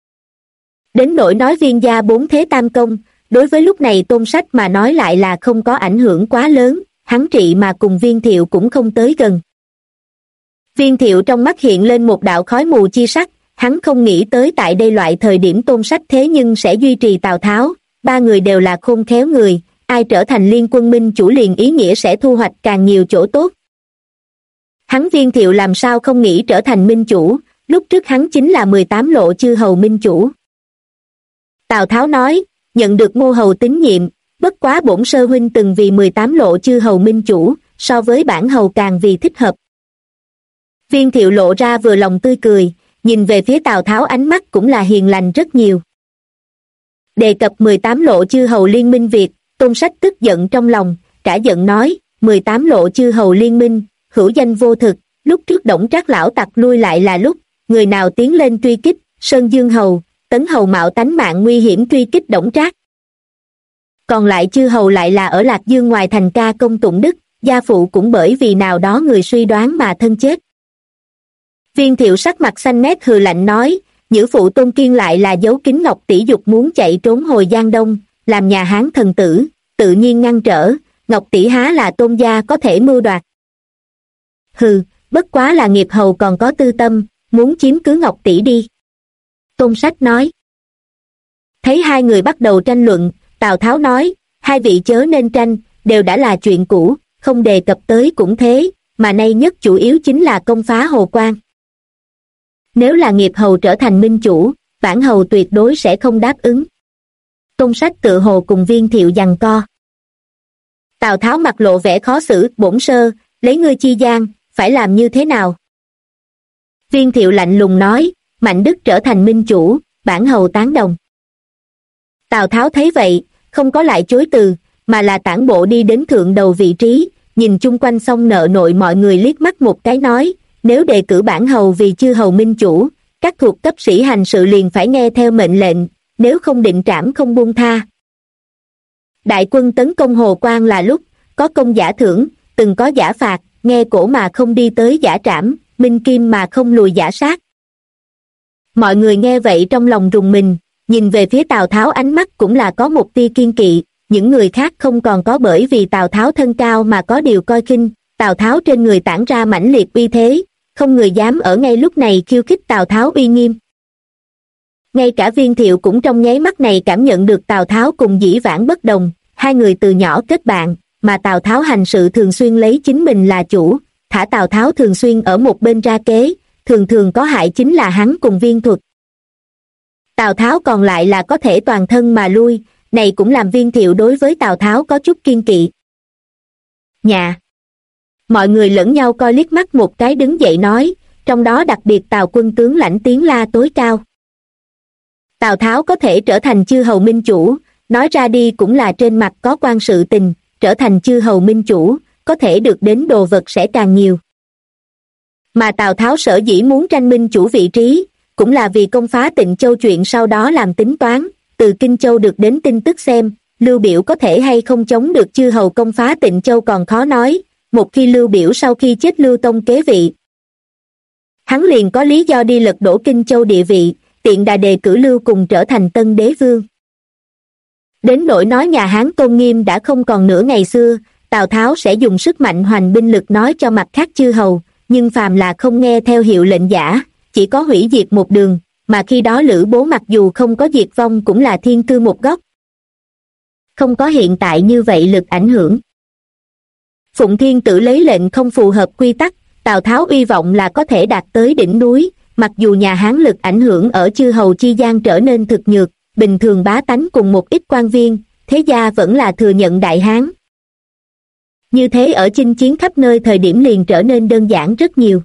Đến nỗi nói Viên gia bốn thế tam công, đối với lúc này Tôn Sách mà nói lại là không có ảnh hưởng quá lớn, hắn trị mà cùng Viên Thiệu cũng không tới gần. Viên Thiệu trong mắt hiện lên một đạo khói mù chi sắc, hắn không nghĩ tới tại đây loại thời điểm Tôn Sách thế nhưng sẽ duy trì Tào Tháo, ba người đều là khôn khéo người, ai trở thành liên quân minh chủ liền ý nghĩa sẽ thu hoạch càng nhiều chỗ tốt. Hắn Viên Thiệu làm sao không nghĩ trở thành minh chủ, lúc trước hắn chính là 18 lộ chư hầu minh chủ. Tào Tháo nói, nhận được Ngô hầu tín nhiệm, bất quá bổn sơ huynh từng vì 18 lộ chư hầu minh chủ, so với bản hầu càng vì thích hợp. Viên Thiệu lộ ra vừa lòng tươi cười, nhìn về phía Tào Tháo ánh mắt cũng là hiền lành rất nhiều. Đề cập 18 lộ chư hầu liên minh việc, Tôn Sách tức giận trong lòng, cả giận nói, 18 lộ chư hầu liên minh, hữu danh vô thực, lúc trước Đổng Trác lão tặc lui lại là lúc, người nào tiến lên truy kích, Sơn Dương Hầu, Tấn Hầu mạo tánh mạng nguy hiểm truy kích Đổng Trác. Còn lại chư hầu lại là ở Lạc Dương ngoài thành ca công tụng đức, gia phụ cũng bởi vì nào đó người suy đoán mà thân chết. Viên Thiệu sắc mặt xanh mét hừ lạnh nói, nhữ phụ Tôn Kiên lại là giấu kín Ngọc tỷ dục muốn chạy trốn hồi Giang Đông, làm nhà Hán thần tử, tự nhiên ngăn trở, Ngọc tỷ há là Tôn gia có thể mưu đoạt. Hừ, bất quá là nghiệp hầu còn có tư tâm, muốn chiếm cứ Ngọc tỷ đi. Tôn Sách nói. Thấy hai người bắt đầu tranh luận, Tào Tháo nói, hai vị chớ nên tranh, đều đã là chuyện cũ, không đề cập tới cũng thế, mà nay nhất chủ yếu chính là công phá Hồ Quan. Nếu là nghiệp hầu trở thành minh chủ, bản hầu tuyệt đối sẽ không đáp ứng. Tôn Sách tự hồ cùng Viên Thiệu giằng co. Tào Tháo mặt lộ vẻ khó xử, bổn sơ, lấy ngươi chi gian, phải làm như thế nào? Viên Thiệu lạnh lùng nói, Mạnh Đức trở thành minh chủ, bản hầu tán đồng. Tào Tháo thấy vậy, không có lại chối từ, mà là tản bộ đi đến thượng đầu vị trí, nhìn chung quanh xong nợ nội mọi người liếc mắt một cái nói, nếu đề cử bản hầu vì chư hầu minh chủ, các thuộc cấp sĩ hành sự liền phải nghe theo mệnh lệnh, nếu không định trảm không buông tha. Đại quân tấn công Hồ Quan là lúc, có công giả thưởng, từng có giả phạt, nghe cổ mà không đi tới giả trảm, minh kim mà không lùi giả sát. Mọi người nghe vậy trong lòng rùng mình, nhìn về phía Tào Tháo ánh mắt cũng là có một tia kiên kỵ, những người khác không còn có bởi vì Tào Tháo thân cao mà có điều coi khinh, Tào Tháo trên người tản ra mãnh liệt uy thế, không người dám ở ngay lúc này khiêu khích Tào Tháo uy nghiêm. Ngay cả Viên Thiệu cũng trong nháy mắt này cảm nhận được Tào Tháo cùng dĩ vãng bất đồng, hai người từ nhỏ kết bạn, mà Tào Tháo hành sự thường xuyên lấy chính mình là chủ, thả Tào Tháo thường xuyên ở một bên ra kế, thường thường có hại chính là hắn cùng Viên Thuật. Tào Tháo còn lại là có thể toàn thân mà lui, này cũng làm Viên Thiệu đối với Tào Tháo có chút kiên kỵ. Nhà! Mọi người lẫn nhau coi liếc mắt một cái đứng dậy nói, trong đó đặc biệt Tào quân tướng lãnh tiếng la tối cao. Tào Tháo có thể trở thành chư hầu minh chủ, nói ra đi cũng là trên mặt có quan sự tình, trở thành chư hầu minh chủ, có thể được đến đồ vật sẽ càng nhiều. Mà Tào Tháo sở dĩ muốn tranh minh chủ vị trí, cũng là vì công phá Tịnh Châu chuyện sau đó làm tính toán, từ Kinh Châu được đến tin tức xem, Lưu Biểu có thể hay không chống được chư hầu công phá Tịnh Châu còn khó nói, một khi Lưu Biểu sau khi chết Lưu Tông kế vị. Hắn liền có lý do đi lật đổ Kinh Châu địa vị, tiện đà đề cử Lưu cùng trở thành tân đế vương. Đến nỗi nói nhà Hán tôn nghiêm đã không còn nữa ngày xưa, Tào Tháo sẽ dùng sức mạnh hoành binh lực nói cho mặt khác chư hầu, nhưng phàm là không nghe theo hiệu lệnh giả, chỉ có hủy diệt một đường, mà khi đó Lữ Bố mặc dù không có diệt vong cũng là thiên cư một góc. Không có hiện tại như vậy lực ảnh hưởng. Phụng Thiên Tử lấy lệnh không phù hợp quy tắc, Tào Tháo uy vọng là có thể đạt tới đỉnh núi, mặc dù nhà Hán lực ảnh hưởng ở chư hầu chi gian trở nên thực nhược, bình thường bá tánh cùng một ít quan viên, thế gia vẫn là thừa nhận Đại Hán. Như thế ở chinh chiến khắp nơi thời điểm liền trở nên đơn giản rất nhiều.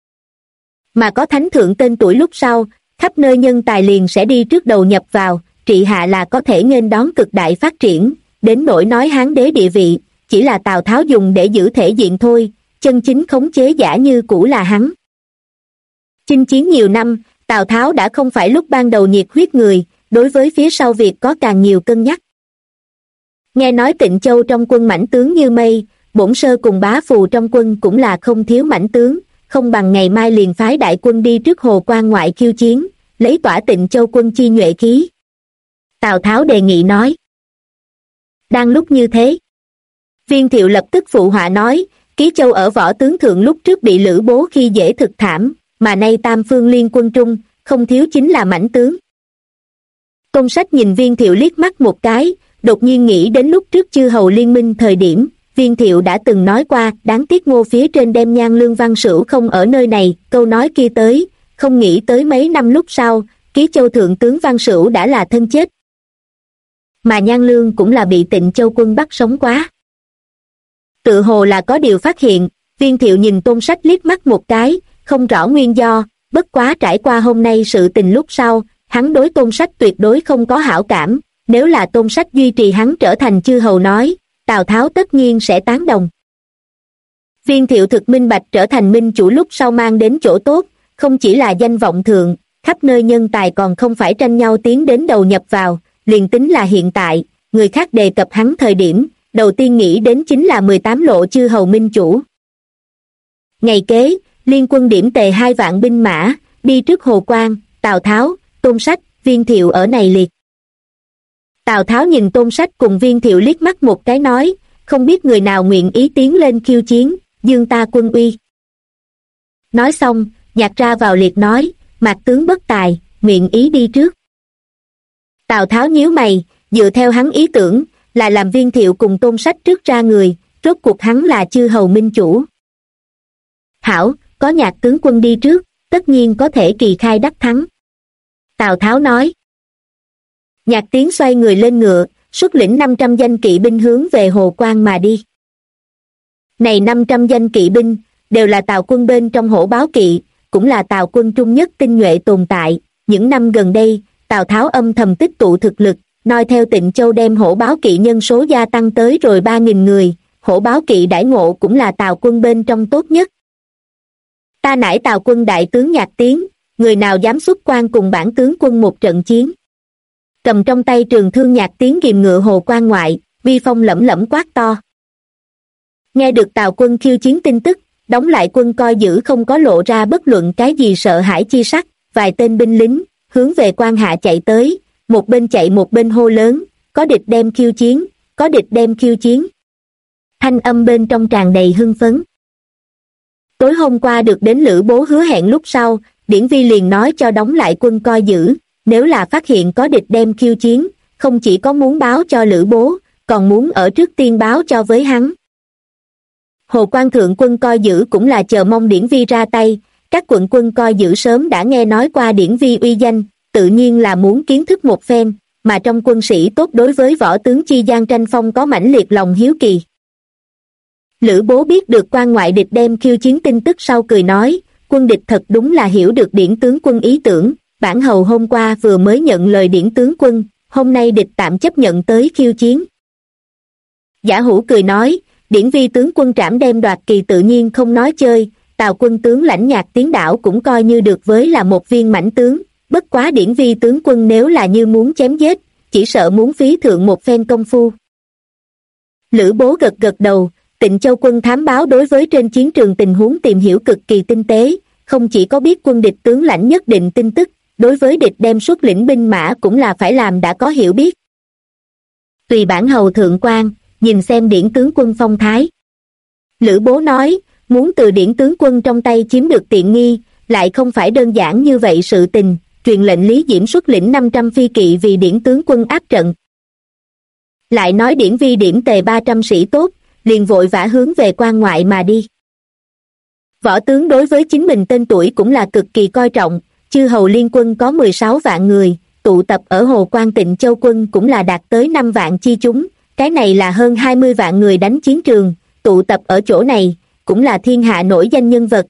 Mà có thánh thượng tên tuổi lúc sau, khắp nơi nhân tài liền sẽ đi trước đầu nhập vào, trị hạ là có thể nghênh đón cực đại phát triển, đến nỗi nói Hán đế địa vị, chỉ là Tào Tháo dùng để giữ thể diện thôi, chân chính khống chế giả như cũ là hắn. Chinh chiến nhiều năm, Tào Tháo đã không phải lúc ban đầu nhiệt huyết người, đối với phía sau việc có càng nhiều cân nhắc. Nghe nói Tịnh Châu trong quân mãnh tướng như mây, bổn sơ cùng bá phù trong quân cũng là không thiếu mãnh tướng, không bằng ngày mai liền phái đại quân đi trước Hồ Quan ngoại khiêu chiến, lấy tỏa Tịnh Châu quân chi nhuệ khí. Tào Tháo đề nghị nói. Đang lúc như thế, Viên Thiệu lập tức phụ họa nói, Ký Châu ở võ tướng thượng lúc trước bị Lữ Bố khi dễ thực thảm, mà nay tam phương liên quân trung, không thiếu chính là mãnh tướng. Tôn Sách nhìn Viên Thiệu liếc mắt một cái, đột nhiên nghĩ đến lúc trước chư hầu liên minh thời điểm, Viên Thiệu đã từng nói qua, đáng tiếc Ngô phía trên đem Nhan Lương Văn Sửu không ở nơi này, câu nói kia tới, không nghĩ tới mấy năm lúc sau, Ký Châu thượng tướng Văn Sửu đã là thân chết. Mà Nhan Lương cũng là bị Tịnh Châu quân bắt sống quá. Tự hồ là có điều phát hiện, Viên Thiệu nhìn Tôn Sách liếc mắt một cái, không rõ nguyên do, bất quá trải qua hôm nay sự tình lúc sau, hắn đối Tôn Sách tuyệt đối không có hảo cảm, nếu là Tôn Sách duy trì hắn trở thành chư hầu nói, Tào Tháo tất nhiên sẽ tán đồng. Viên Thiệu thực minh bạch trở thành minh chủ lúc sau mang đến chỗ tốt, không chỉ là danh vọng thượng, khắp nơi nhân tài còn không phải tranh nhau tiến đến đầu nhập vào, liền tính là hiện tại, người khác đề cập hắn thời điểm, đầu tiên nghĩ đến chính là 18 lộ chư hầu minh chủ. Ngày kế, liên quân điểm tề 2 vạn binh mã, đi trước Hồ Quang, Tào Tháo, Tôn Sách, Viên Thiệu ở này liệt. Tào Tháo nhìn Tôn Sách cùng Viên Thiệu liếc mắt một cái nói, không biết người nào nguyện ý tiến lên khiêu chiến, dương ta quân uy. Nói xong, nhạc ra vào liệt nói, Mạc tướng bất tài, nguyện ý đi trước. Tào Tháo nhíu mày, dựa theo hắn ý tưởng, là làm Viên Thiệu cùng Tôn Sách trước ra người, rốt cuộc hắn là chư hầu minh chủ. Hảo, có nhạc tướng quân đi trước, tất nhiên có thể kỳ khai đắc thắng. Tào Tháo nói. Nhạc Tiến xoay người lên ngựa, xuất lĩnh 500 danh kỵ binh hướng về Hồ Quang mà đi. Này 500 danh kỵ binh, đều là Tào quân bên trong hổ báo kỵ, cũng là Tào quân trung nhất tinh nhuệ tồn tại. Những năm gần đây, Tào Tháo âm thầm tích tụ thực lực, noi theo Tịnh Châu đem hổ báo kỵ nhân số gia tăng tới rồi 3.000 người, hổ báo kỵ đãi ngộ cũng là Tào quân bên trong tốt nhất. Ta nải Tào quân đại tướng Nhạc Tiến, người nào dám xuất quan cùng bản tướng quân một trận chiến. Cầm trong tay trường thương Nhạc Tiến ghìm ngựa Hồ Quang ngoại, vi phong lẫm lẫm quát to. Nghe được Tào quân khiêu chiến tin tức, đóng lại quân coi giữ không có lộ ra bất luận cái gì sợ hãi chi sắc, vài tên binh lính, hướng về quan hạ chạy tới, một bên chạy một bên hô lớn, có địch đem khiêu chiến, có địch đem khiêu chiến. Thanh âm bên trong tràn đầy hưng phấn. Tối hôm qua được đến Lữ Bố hứa hẹn lúc sau, Điển Vi liền nói cho đóng lại quân coi giữ, nếu là phát hiện có địch đem khiêu chiến, không chỉ có muốn báo cho Lữ Bố, còn muốn ở trước tiên báo cho với hắn. Hồ Quang thượng quân coi giữ cũng là chờ mong Điển Vi ra tay, các quận quân coi giữ sớm đã nghe nói qua Điển Vi uy danh, tự nhiên là muốn kiến thức một phen, mà trong quân sĩ tốt đối với võ tướng chi gian tranh phong có mãnh liệt lòng hiếu kỳ. Lữ Bố biết được quan ngoại địch đem khiêu chiến tin tức sau cười nói, quân địch thật đúng là hiểu được Điển tướng quân ý tưởng, bản hầu hôm qua vừa mới nhận lời Điển tướng quân, hôm nay địch tạm chấp nhận tới khiêu chiến. Giả Hữu cười nói, Điển Vi tướng quân trảm đem đoạt kỳ tự nhiên không nói chơi, Tào quân tướng lãnh Nhạc Tiến đảo cũng coi như được với là một viên mãnh tướng, bất quá Điển Vi tướng quân nếu là như muốn chém giết, chỉ sợ muốn phí thượng một phen công phu. Lữ Bố gật gật đầu, Tịnh Châu quân thám báo đối với trên chiến trường tình huống tìm hiểu cực kỳ tinh tế, không chỉ có biết quân địch tướng lãnh nhất định tin tức, đối với địch đem xuất lĩnh binh mã cũng là phải làm đã có hiểu biết. Tùy bản hầu thượng quan, nhìn xem Điển tướng quân phong thái. Lữ Bố nói, muốn từ Điển tướng quân trong tay chiếm được tiện nghi, lại không phải đơn giản như vậy sự tình, truyền lệnh Lý Diễm xuất lĩnh 500 phi kỵ vì Điển tướng quân áp trận. Lại nói Điển Vi điểm tề 300 sĩ tốt, liền vội vã hướng về quan ngoại mà đi. Võ tướng đối với chính mình tên tuổi cũng là cực kỳ coi trọng, chư hầu liên quân có 16 vạn người, tụ tập ở Hồ Quang Tịnh Châu quân cũng là đạt tới 5 vạn chi chúng, cái này là hơn 20 vạn người đánh chiến trường, tụ tập ở chỗ này, cũng là thiên hạ nổi danh nhân vật.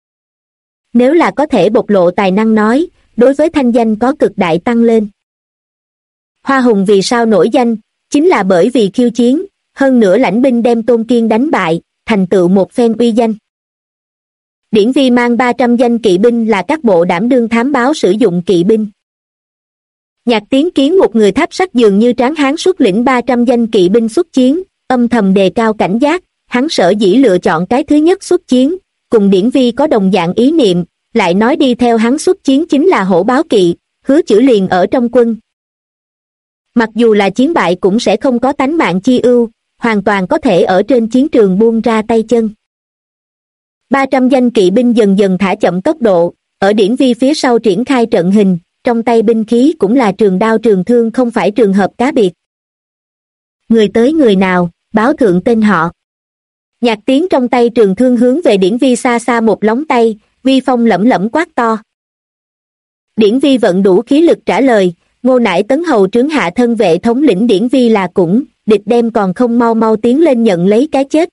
Nếu là có thể bộc lộ tài năng nói, đối với thanh danh có cực đại tăng lên. Hoa Hùng vì sao nổi danh, chính là bởi vì khiêu chiến, hơn nữa lãnh binh đem Tôn Kiên đánh bại, thành tựu một phen uy danh. Điển Vi mang 300 danh kỵ binh là các bộ đảm đương thám báo sử dụng kỵ binh. Nhạc Tiến kiến một người tháp sắt dường như tráng hán xuất lĩnh 300 danh kỵ binh xuất chiến, âm thầm đề cao cảnh giác, hắn sở dĩ lựa chọn cái thứ nhất xuất chiến, cùng Điển Vi có đồng dạng ý niệm, lại nói đi theo hắn xuất chiến chính là hổ báo kỵ, Hứa Chữ liền ở trong quân. Mặc dù là chiến bại cũng sẽ không có tánh mạng chi ưu, hoàn toàn có thể ở trên chiến trường buông ra tay chân. 300 danh kỵ binh dần dần thả chậm tốc độ, ở Điển Vi phía sau triển khai trận hình, trong tay binh khí cũng là trường đao trường thương không phải trường hợp cá biệt. Người tới người nào, báo thượng tên họ. Nhạc Tiến trong tay trường thương hướng về Điển Vi xa xa một lóng tay, vi phong lẫm lẫm quát to. Điển Vi vận đủ khí lực trả lời, Ngô nải tấn hầu trướng hạ thân vệ thống lĩnh Điển Vi là cũng, địch đem còn không mau mau tiến lên nhận lấy cái chết.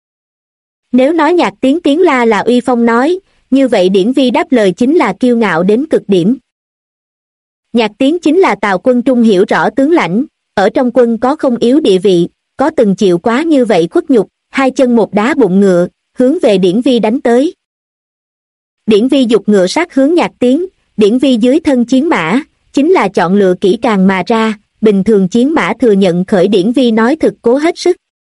Nếu nói Nhạc Tiến tiếng la là uy phong nói, như vậy Điển Vi đáp lời chính là kiêu ngạo đến cực điểm. Nhạc Tiến chính là Tào quân trung hiểu rõ tướng lãnh, ở trong quân có không yếu địa vị, có từng chịu quá như vậy khuất nhục, hai chân một đá bụng ngựa, hướng về Điển Vi đánh tới. Điển Vi giục ngựa sát hướng Nhạc Tiến. Điển Vi dưới thân chiến mã chính là chọn lựa kỹ càng mà ra, bình thường chiến mã thừa nhận khởi Điển Vi nói thực cố hết sức.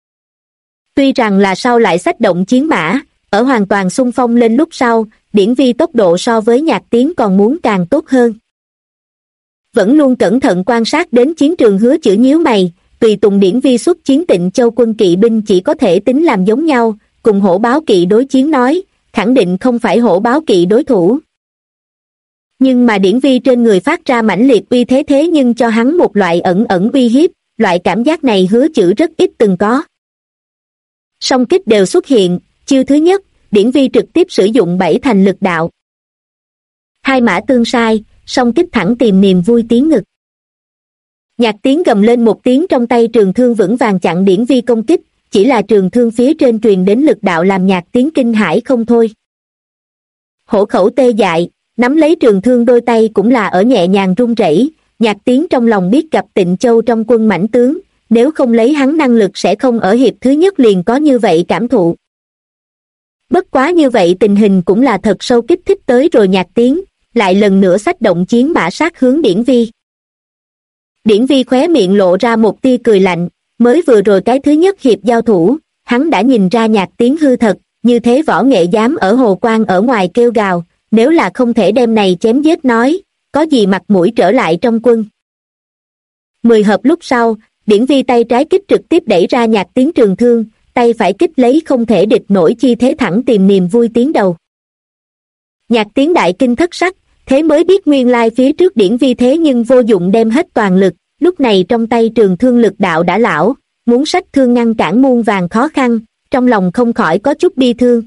Tuy rằng là sau lại xách động chiến mã, ở hoàn toàn xung phong lên lúc sau, Điển Vi tốc độ so với Nhạc Tiến còn muốn càng tốt hơn. Vẫn luôn cẩn thận quan sát đến chiến trường Hứa Chữ nhíu mày, tùy tùng Điển Vi xuất chiến Tịnh Châu quân kỵ binh chỉ có thể tính làm giống nhau, cùng Hổ Báo Kỵ đối chiến nói, khẳng định không phải Hổ Báo Kỵ đối thủ. Nhưng mà Điển Vi trên người phát ra mãnh liệt uy thế nhưng cho hắn một loại ẩn ẩn uy hiếp, loại cảm giác này Hứa Chữ rất ít từng có. Song kích đều xuất hiện, chiêu thứ nhất, Điển Vi trực tiếp sử dụng 7 thành lực đạo. Hai mã tương sai, song kích thẳng tìm niềm vui tiến ngực. Nhạc Tiến gầm lên một tiếng, trong tay trường thương vững vàng chặn Điển Vi công kích, chỉ là trường thương phía trên truyền đến lực đạo làm Nhạc Tiến kinh hãi không thôi. Hổ khẩu tê dại, nắm lấy trường thương đôi tay cũng là ở nhẹ nhàng run rẩy. Nhạc Tiến trong lòng biết gặp Tịnh Châu trong quân mãnh tướng, nếu không lấy hắn năng lực sẽ không ở hiệp thứ nhất liền có như vậy cảm thụ. Bất quá như vậy tình hình cũng là thật sâu kích thích tới rồi Nhạc Tiến, lại lần nữa xách động chiến mã sát hướng Điển Vi. Điển Vi khóe miệng lộ ra một tia cười lạnh, mới vừa rồi cái thứ nhất hiệp giao thủ, hắn đã nhìn ra Nhạc Tiến hư thật, như thế võ nghệ dám ở hồ quan ở ngoài kêu gào, nếu là không thể đem này chém giết nói, có gì mặt mũi trở lại trong quân. 10 hợp lúc sau, Điển Vi tay trái kích trực tiếp đẩy ra Nhạc Tiến trường thương, tay phải kích lấy không thể địch nổi chi thế thẳng tìm niềm vui tiến đầu. Nhạc Tiến đại kinh thất sắc, thế mới biết nguyên lai phía trước Điển Vi thế nhưng vô dụng đem hết toàn lực, lúc này trong tay trường thương lực đạo đã lão, muốn xách thương ngăn cản muôn vàn khó khăn, trong lòng không khỏi có chút bi thương.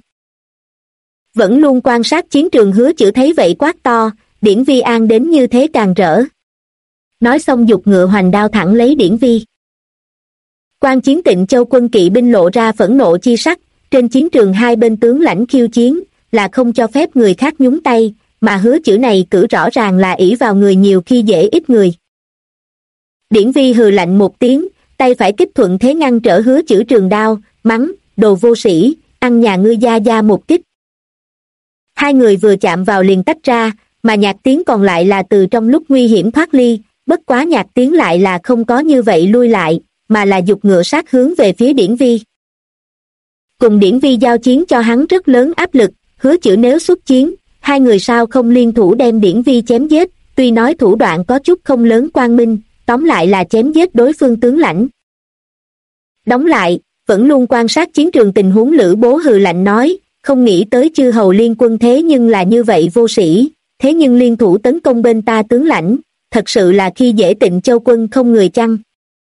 Vẫn luôn quan sát chiến trường Hứa Chữ thấy vậy quát to, Điển Vi an đến như thế càng rỡ. Nói xong giục ngựa hoành đao thẳng lấy Điển Vi. Quan chiến Tịnh Châu quân kỵ binh lộ ra phẫn nộ chi sắc, trên chiến trường hai bên tướng lãnh khiêu chiến, là không cho phép người khác nhúng tay, mà Hứa Chữ này cử rõ ràng là ỷ vào người nhiều khi dễ ít người. Điển Vi hừ lạnh một tiếng, tay phải kích thuận thế ngăn trở Hứa Chữ trường đao, mắng, đồ vô sĩ, ăn nhà ngươi gia gia một kích. Hai người vừa chạm vào liền tách ra, mà Nhạc Tiến còn lại là từ trong lúc nguy hiểm thoát ly, bất quá Nhạc Tiến lại là không có như vậy lui lại, mà là giục ngựa sát hướng về phía Điển Vi. Cùng Điển Vi giao chiến cho hắn rất lớn áp lực, Hứa Chữ nếu xuất chiến, hai người sao không liên thủ đem Điển Vi chém giết, tuy nói thủ đoạn có chút không lớn quang minh, tóm lại là chém giết đối phương tướng lãnh. Đóng lại, vẫn luôn quan sát chiến trường tình huống Lữ Bố hừ lạnh nói, không nghĩ tới chư hầu liên quân thế nhưng là như vậy vô sĩ, thế nhưng liên thủ tấn công bên ta tướng lãnh, thật sự là khi dễ Tịnh Châu quân không người chăng.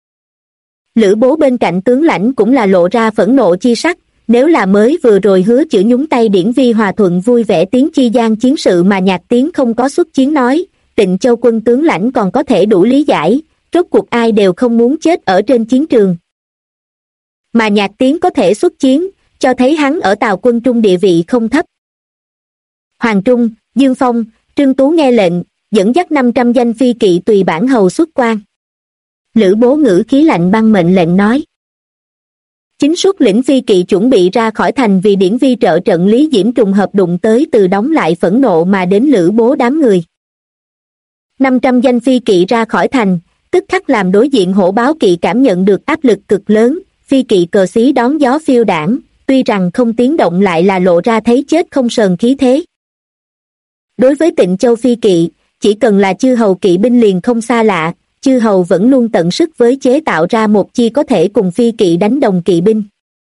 Lữ Bố bên cạnh tướng lãnh cũng là lộ ra phẫn nộ chi sắc, nếu là mới vừa rồi Hứa Chữ nhúng tay Điển Vi hòa thuận vui vẻ tiếng chi gian chiến sự mà Nhạc Tiến không có xuất chiến nói, Tịnh Châu quân tướng lãnh còn có thể đủ lý giải, rốt cuộc ai đều không muốn chết ở trên chiến trường. Mà Nhạc Tiến có thể xuất chiến, cho thấy hắn ở Tào quân trung địa vị không thấp. Hoàng Trung, Dương Phong, Trương Tú nghe lệnh, dẫn dắt 500 danh phi kỵ tùy bản hầu xuất quan. Lữ Bố ngữ khí lạnh băng mệnh lệnh nói. Chính xuất lĩnh phi kỵ chuẩn bị ra khỏi thành vì Điển Vi trợ trận Lý Diễm trùng hợp đụng tới từ đóng lại phẫn nộ mà đến Lữ Bố đám người. 500 danh phi kỵ ra khỏi thành, tức khắc làm đối diện Hổ Báo Kỵ cảm nhận được áp lực cực lớn, phi kỵ cờ xí đón gió phiêu đãng, tuy rằng không tiếng động lại là lộ ra thấy chết không sờn khí thế. Đối với Tịnh Châu phi kỵ, chỉ cần là chư hầu kỵ binh liền không xa lạ, chư hầu vẫn luôn tận sức với chế tạo ra một chi có thể cùng phi kỵ đánh đồng kỵ binh.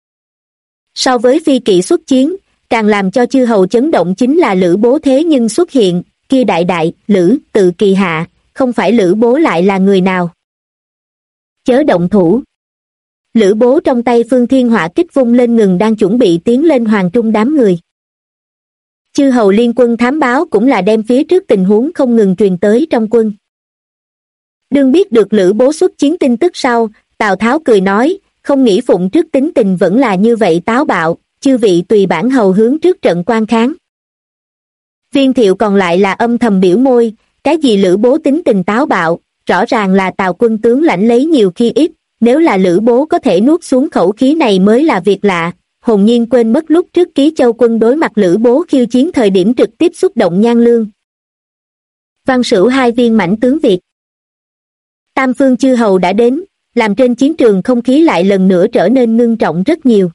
So với phi kỵ xuất chiến, càng làm cho chư hầu chấn động chính là Lữ Bố thế nhưng xuất hiện, kia đại Lữ tự kỳ hạ, không phải Lữ Bố lại là người nào. Chớ động thủ. Lữ Bố trong tay Phương Thiên Hỏa kích vung lên ngừng đang chuẩn bị tiến lên Hoàng Trung đám người. Chư hầu liên quân thám báo cũng là đem phía trước tình huống không ngừng truyền tới trong quân. Đương biết được Lữ Bố xuất chiến tin tức sau, Tào Tháo cười nói, không nghĩ phụng trước tính tình vẫn là như vậy táo bạo, chư vị tùy bản hầu hướng trước trận quan kháng. Viên Thiệu còn lại là âm thầm biểu môi, cái gì Lữ Bố tính tình táo bạo, rõ ràng là Tào quân tướng lãnh lấy nhiều khi ít, nếu là Lữ Bố có thể nuốt xuống khẩu khí này mới là việc lạ, hồn nhiên quên mất lúc trước Ký Châu quân đối mặt Lữ Bố khiêu chiến thời điểm trực tiếp xúc động Nhan Lương. Văn Sửu hai viên mãnh tướng Việt. Tam phương chư hầu đã đến, làm trên chiến trường không khí lại lần nữa trở nên ngưng trọng rất nhiều.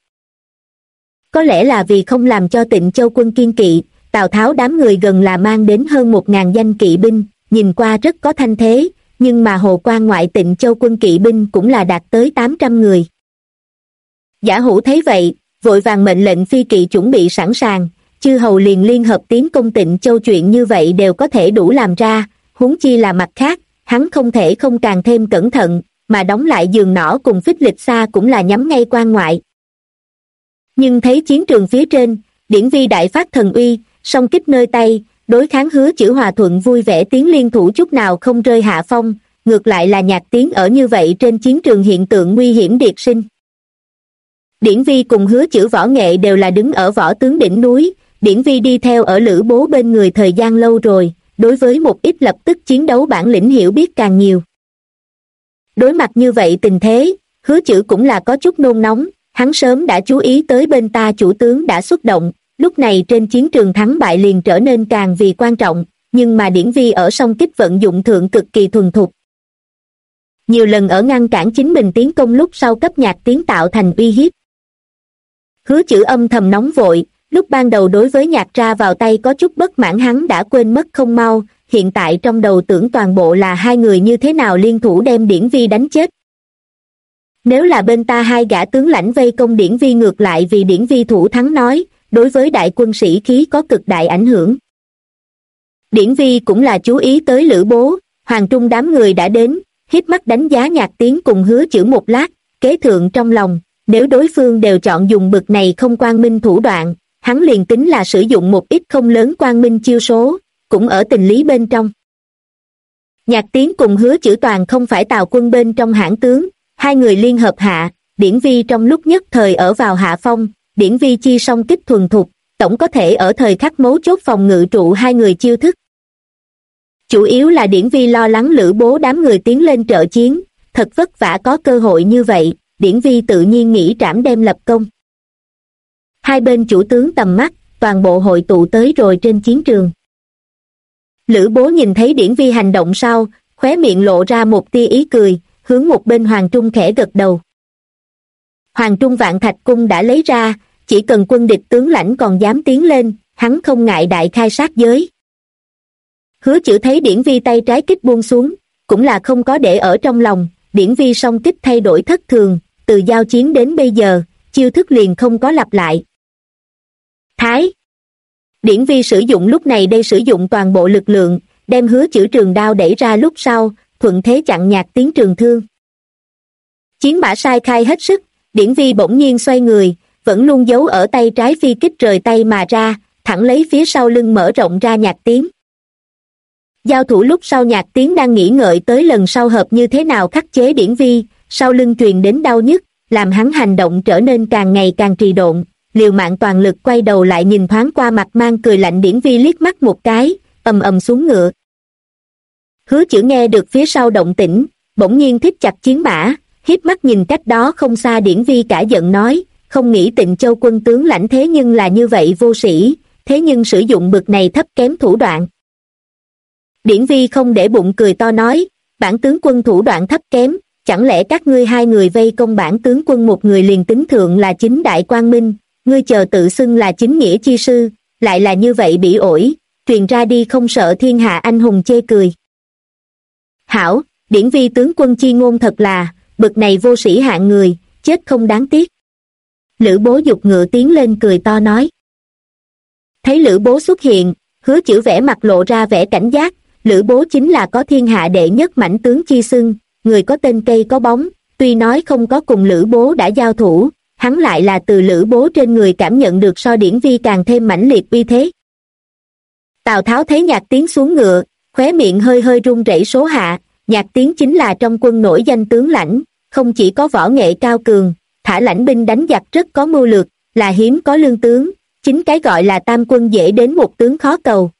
Có lẽ là vì không làm cho Tịnh Châu quân kiên kỵ, Tào Tháo đám người gần là mang đến hơn 1.000 danh kỵ binh, nhìn qua rất có thanh thế, nhưng mà Hồ Quan ngoại Tịnh Châu quân kỵ binh cũng là đạt tới 800 người. Giả Hữu thấy vậy, vội vàng mệnh lệnh phi kỵ chuẩn bị sẵn sàng, chư hầu liền liên hợp tiến công Tịnh Châu, chuyện như vậy đều có thể đủ làm ra, huống chi là mặt khác, hắn không thể không càng thêm cẩn thận, mà đóng lại giường nỏ cùng phích lịch xa cũng là nhắm ngay quan ngoại. Nhưng thấy chiến trường phía trên, Điển Vi đại phát thần uy, song kích nơi tay, đối kháng Hứa Chử hòa thuận vui vẻ tiến liên thủ chút nào không rơi hạ phong, ngược lại là Nhạc Tiến ở như vậy trên chiến trường hiện tượng nguy hiểm điệt sinh. Điển Vi cùng Hứa Chử võ nghệ đều là đứng ở võ tướng đỉnh núi, Điển Vi đi theo ở Lữ Bố bên người thời gian lâu rồi, đối với một ít lập tức chiến đấu bản lĩnh hiểu biết càng nhiều. Đối mặt như vậy tình thế, Hứa Chử cũng là có chút nôn nóng, hắn sớm đã chú ý tới bên ta chủ tướng đã xuất động, lúc này trên chiến trường thắng bại liền trở nên càng vì quan trọng, nhưng mà Điển Vi ở song kích vận dụng thượng cực kỳ thuần thục. Nhiều lần ở ngăn cản chính mình tiến công lúc sau cấp Nhạc Tiến tạo thành uy hiếp. Hứa Chử âm thầm nóng vội, lúc ban đầu đối với Nhạc ra vào tay có chút bất mãn hắn đã quên mất không mau, hiện tại trong đầu tưởng toàn bộ là hai người như thế nào liên thủ đem Điển Vi đánh chết. Nếu là bên ta hai gã tướng lãnh vây công Điển Vi ngược lại vì Điển Vi thủ thắng nói, đối với đại quân sĩ khí có cực đại ảnh hưởng. Điển Vi cũng là chú ý tới Lữ Bố, Hoàng Trung đám người đã đến, híp mắt đánh giá Nhạc Tiến cùng Hứa Chử một lát, kế thượng trong lòng, nếu đối phương đều chọn dùng bực này không quang minh thủ đoạn, hắn liền tính là sử dụng một ít không lớn quang minh chiêu số, cũng ở tình lý bên trong. Nhạc Tiến cùng Hứa Chử toàn không phải Tào quân bên trong hãn tướng, hai người liên hợp hạ, Điển Vi trong lúc nhất thời ở vào hạ phong, Điển Vi chi song kích thuần thục, tổng có thể ở thời khắc mấu chốt phòng ngự trụ hai người chiêu thức. Chủ yếu là Điển Vi lo lắng Lữ Bố đám người tiến lên trợ chiến, thật vất vả có cơ hội như vậy, Điển Vi tự nhiên nghĩ trảm đem lập công. Hai bên chủ tướng tầm mắt, toàn bộ hội tụ tới rồi trên chiến trường. Lữ Bố nhìn thấy Điển Vi hành động sau, khóe miệng lộ ra một tia ý cười, hướng một bên Hoàng Trung khẽ gật đầu. Hoàng Trung Vạn Thạch Cung đã lấy ra, chỉ cần quân địch tướng lãnh còn dám tiến lên, hắn không ngại đại khai sát giới. Hứa Chử thấy Điển Vi tay trái kích buông xuống, cũng là không có để ở trong lòng, Điển Vi song kích thay đổi thất thường, từ giao chiến đến bây giờ, chiêu thức liền không có lặp lại. Thái! Điển Vi sử dụng lúc này đây sử dụng toàn bộ lực lượng, đem Hứa Chử trường đao đẩy ra lúc sau, thuận thế chặn Nhạc Tiến trường thương. Chiến mã sai khai hết sức, Điển Vi bỗng nhiên xoay người, vẫn luôn giấu ở tay trái phi kích rời tay mà ra, thẳng lấy phía sau lưng mở rộng ra Nhạc Tiến. Giao thủ lúc sau Nhạc Tiến đang nghĩ ngợi tới lần sau hợp như thế nào khắc chế Điển Vi, sau lưng truyền đến đau nhức, làm hắn hành động trở nên càng ngày càng trì độn, liều mạng toàn lực quay đầu lại nhìn thoáng qua mặt mang cười lạnh Điển Vi liếc mắt một cái, ầm ầm xuống ngựa. Hứa Chử nghe được phía sau động tĩnh, bỗng nhiên thít chặt chiến mã, híp mắt nhìn cách đó không xa Điển Vi cả giận nói, không nghĩ Tịnh Châu quân tướng lãnh thế nhưng là như vậy vô sĩ, thế nhưng sử dụng bực này thấp kém thủ đoạn. Điển Vi không để bụng cười to nói, bản tướng quân thủ đoạn thấp kém, chẳng lẽ các ngươi hai người vây công bản tướng quân một người liền tính thượng là chính đại quang minh, ngươi chờ tự xưng là chính nghĩa chi sư, lại là như vậy bỉ ổi, truyền ra đi không sợ thiên hạ anh hùng chê cười. Hảo, Điển Vi tướng quân chi ngôn thật là, bực này vô sĩ hạng người, chết không đáng tiếc. Lữ Bố giục ngựa tiến lên cười to nói. Thấy Lữ Bố xuất hiện, Hứa Chử vẻ mặt lộ ra vẻ cảnh giác, Lữ Bố chính là có thiên hạ đệ nhất mãnh tướng chi xưng, người có tên cây có bóng, tuy nói không có cùng Lữ Bố đã giao thủ, hắn lại là từ Lữ Bố trên người cảm nhận được so Điển Vi càng thêm mãnh liệt uy thế. Tào Tháo thấy Nhạc Tiến xuống ngựa, khóe miệng hơi hơi run rẩy số hạ, Nhạc Tiến chính là trong quân nổi danh tướng lãnh, không chỉ có võ nghệ cao cường, thả lãnh binh đánh giặc rất có mưu lược, là hiếm có lương tướng, chính cái gọi là tam quân dễ đến một tướng khó cầu.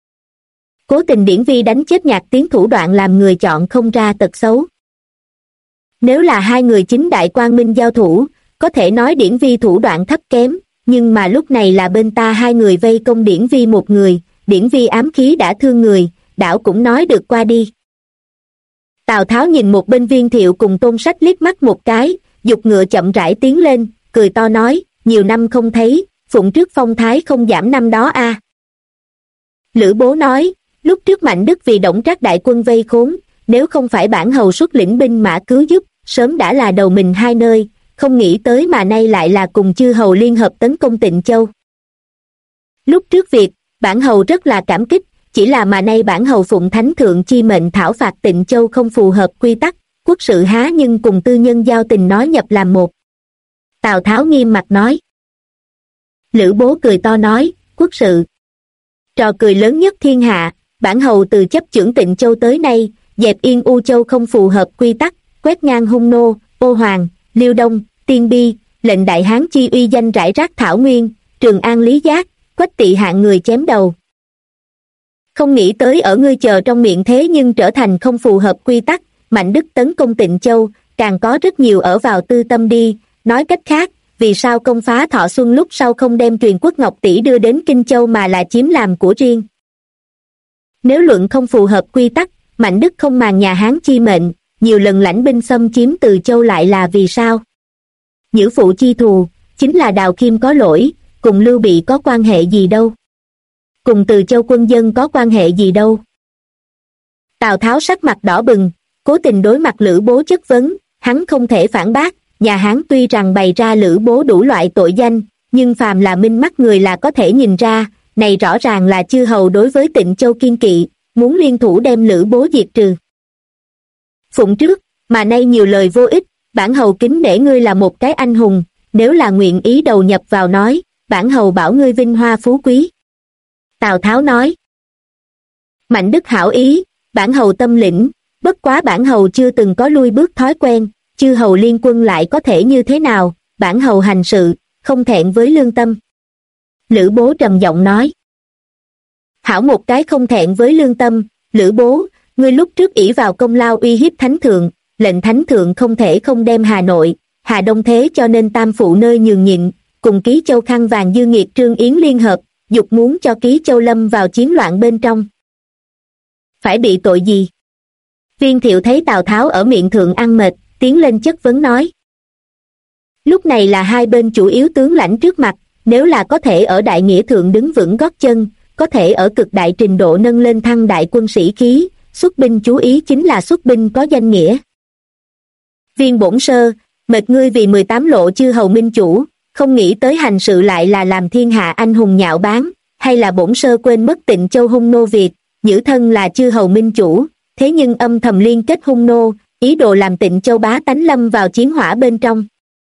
Cố tình Điển Vi đánh chết Nhạc Tiến thủ đoạn làm người chọn không ra tật xấu. Nếu là hai người chính đại quang minh giao thủ, có thể nói Điển Vi thủ đoạn thấp kém, nhưng mà lúc này là bên ta hai người vây công Điển Vi một người, Điển Vi ám khí đã thương người, đảo cũng nói được qua đi. Tào Tháo nhìn một bên Viên Thiệu cùng Tôn Sách liếc mắt một cái, giục ngựa chậm rãi tiến lên, cười to nói, nhiều năm không thấy, phụng trước phong thái không giảm năm đó a. Lữ Bố nói, lúc trước Mạnh Đức vì Đổng Trác đại quân vây khốn, nếu không phải bản hầu xuất lĩnh binh mã cứu giúp, sớm đã là đầu mình hai nơi, không nghĩ tới mà nay lại là cùng chư hầu liên hợp tấn công Tịnh Châu. Lúc trước việc, bản hầu rất là cảm kích, chỉ là mà nay bản hầu phụng thánh thượng chi mệnh thảo phạt Tịnh Châu không phù hợp quy tắc, quốc sự há nhưng cùng tư nhân giao tình nói nhập làm một. Tào Tháo nghiêm mặt nói. Lữ Bố cười to nói, quốc sự. Trò cười lớn nhất thiên hạ, bản hầu từ chấp chưởng Tịnh Châu tới nay, dẹp yên U Châu không phù hợp quy tắc, quét ngang Hung Nô, Ô Hoàng, Liêu Đông, Tiên Bi, lệnh đại hán chi uy danh rải rác thảo nguyên, Trường An Lý Giác, Quách Tỵ hạng người chém đầu. Không nghĩ tới ở ngươi chờ trong miệng thế nhưng trở thành không phù hợp quy tắc, Mạnh Đức tấn công Tịnh Châu, càng có rất nhiều ở vào tư tâm đi, nói cách khác, vì sao công phá Thọ Xuân lúc sau không đem truyền quốc Ngọc Tỷ đưa đến Kinh Châu mà là chiếm làm của riêng. Nếu luận không phù hợp quy tắc, Mạnh Đức không màng nhà Hán chi mệnh, nhiều lần lãnh binh xâm chiếm Từ Châu lại là vì sao? Nhữ phụ chi thù, chính là Đào Khiêm có lỗi, cùng Lưu Bị có quan hệ gì đâu? Cùng Từ Châu quân dân có quan hệ gì đâu? Tào Tháo sắc mặt đỏ bừng, cố tình đối mặt Lữ Bố chất vấn, hắn không thể phản bác, nhà Hán tuy rằng bày ra Lữ Bố đủ loại tội danh, nhưng phàm là minh mắt người là có thể nhìn ra, này rõ ràng là chư hầu đối với Tịnh Châu kiên kỵ, muốn liên thủ đem Lữ Bố diệt trừ. Phụng trước, mà nay nhiều lời vô ích, bản hầu kính nể ngươi là một cái anh hùng, nếu là nguyện ý đầu nhập vào nói, bản hầu bảo ngươi vinh hoa phú quý. Tào Tháo nói. Mạnh Đức hảo ý, bản hầu tâm lĩnh, bất quá bản hầu chưa từng có lui bước thói quen, chư hầu liên quân lại có thể như thế nào, bản hầu hành sự, không thẹn với lương tâm. Lữ Bố trầm giọng nói. Hảo một cái không thẹn với lương tâm, Lữ Bố, ngươi lúc trước ỷ vào công lao uy hiếp thánh thượng, lệnh thánh thượng không thể không đem Hà Nội, Hà Đông thế cho nên tam phụ nơi nhường nhịn, cùng Ký Châu khăn vàng dư nghiệt Trương Yến liên hợp, dục muốn cho Ký Châu lâm vào chiến loạn bên trong. Phải bị tội gì? Viên Thiệu thấy Tào Tháo ở miệng thượng ăn mệt, tiến lên chất vấn nói. Lúc này là hai bên chủ yếu tướng lãnh trước mặt, nếu là có thể ở đại nghĩa thượng đứng vững gót chân, có thể ở cực đại trình độ nâng lên thăng đại quân sĩ khí, xuất binh chú ý chính là xuất binh có danh nghĩa. Viên bổn sơ, mệt ngươi vì 18 lộ chư hầu minh chủ, không nghĩ tới hành sự lại là làm thiên hạ anh hùng nhạo báng, hay là bổn sơ quên mất Tịnh Châu hung nô Việt, nhữ thân là chư hầu minh chủ, thế nhưng âm thầm liên kết hung nô, ý đồ làm Tịnh Châu bá tánh lâm vào chiến hỏa bên trong.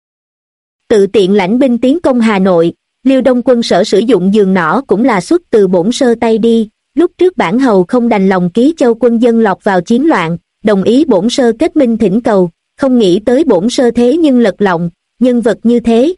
Tự tiện lãnh binh tiến công Hà Nội, Liêu Đông quân sở sử dụng giường nỏ cũng là xuất từ bổn sơ tay đi, lúc trước bản hầu không đành lòng Ký Châu quân dân lọt vào chiến loạn, đồng ý bổn sơ kết minh thỉnh cầu, không nghĩ tới bổn sơ thế nhưng lật lọng, nhân vật như thế.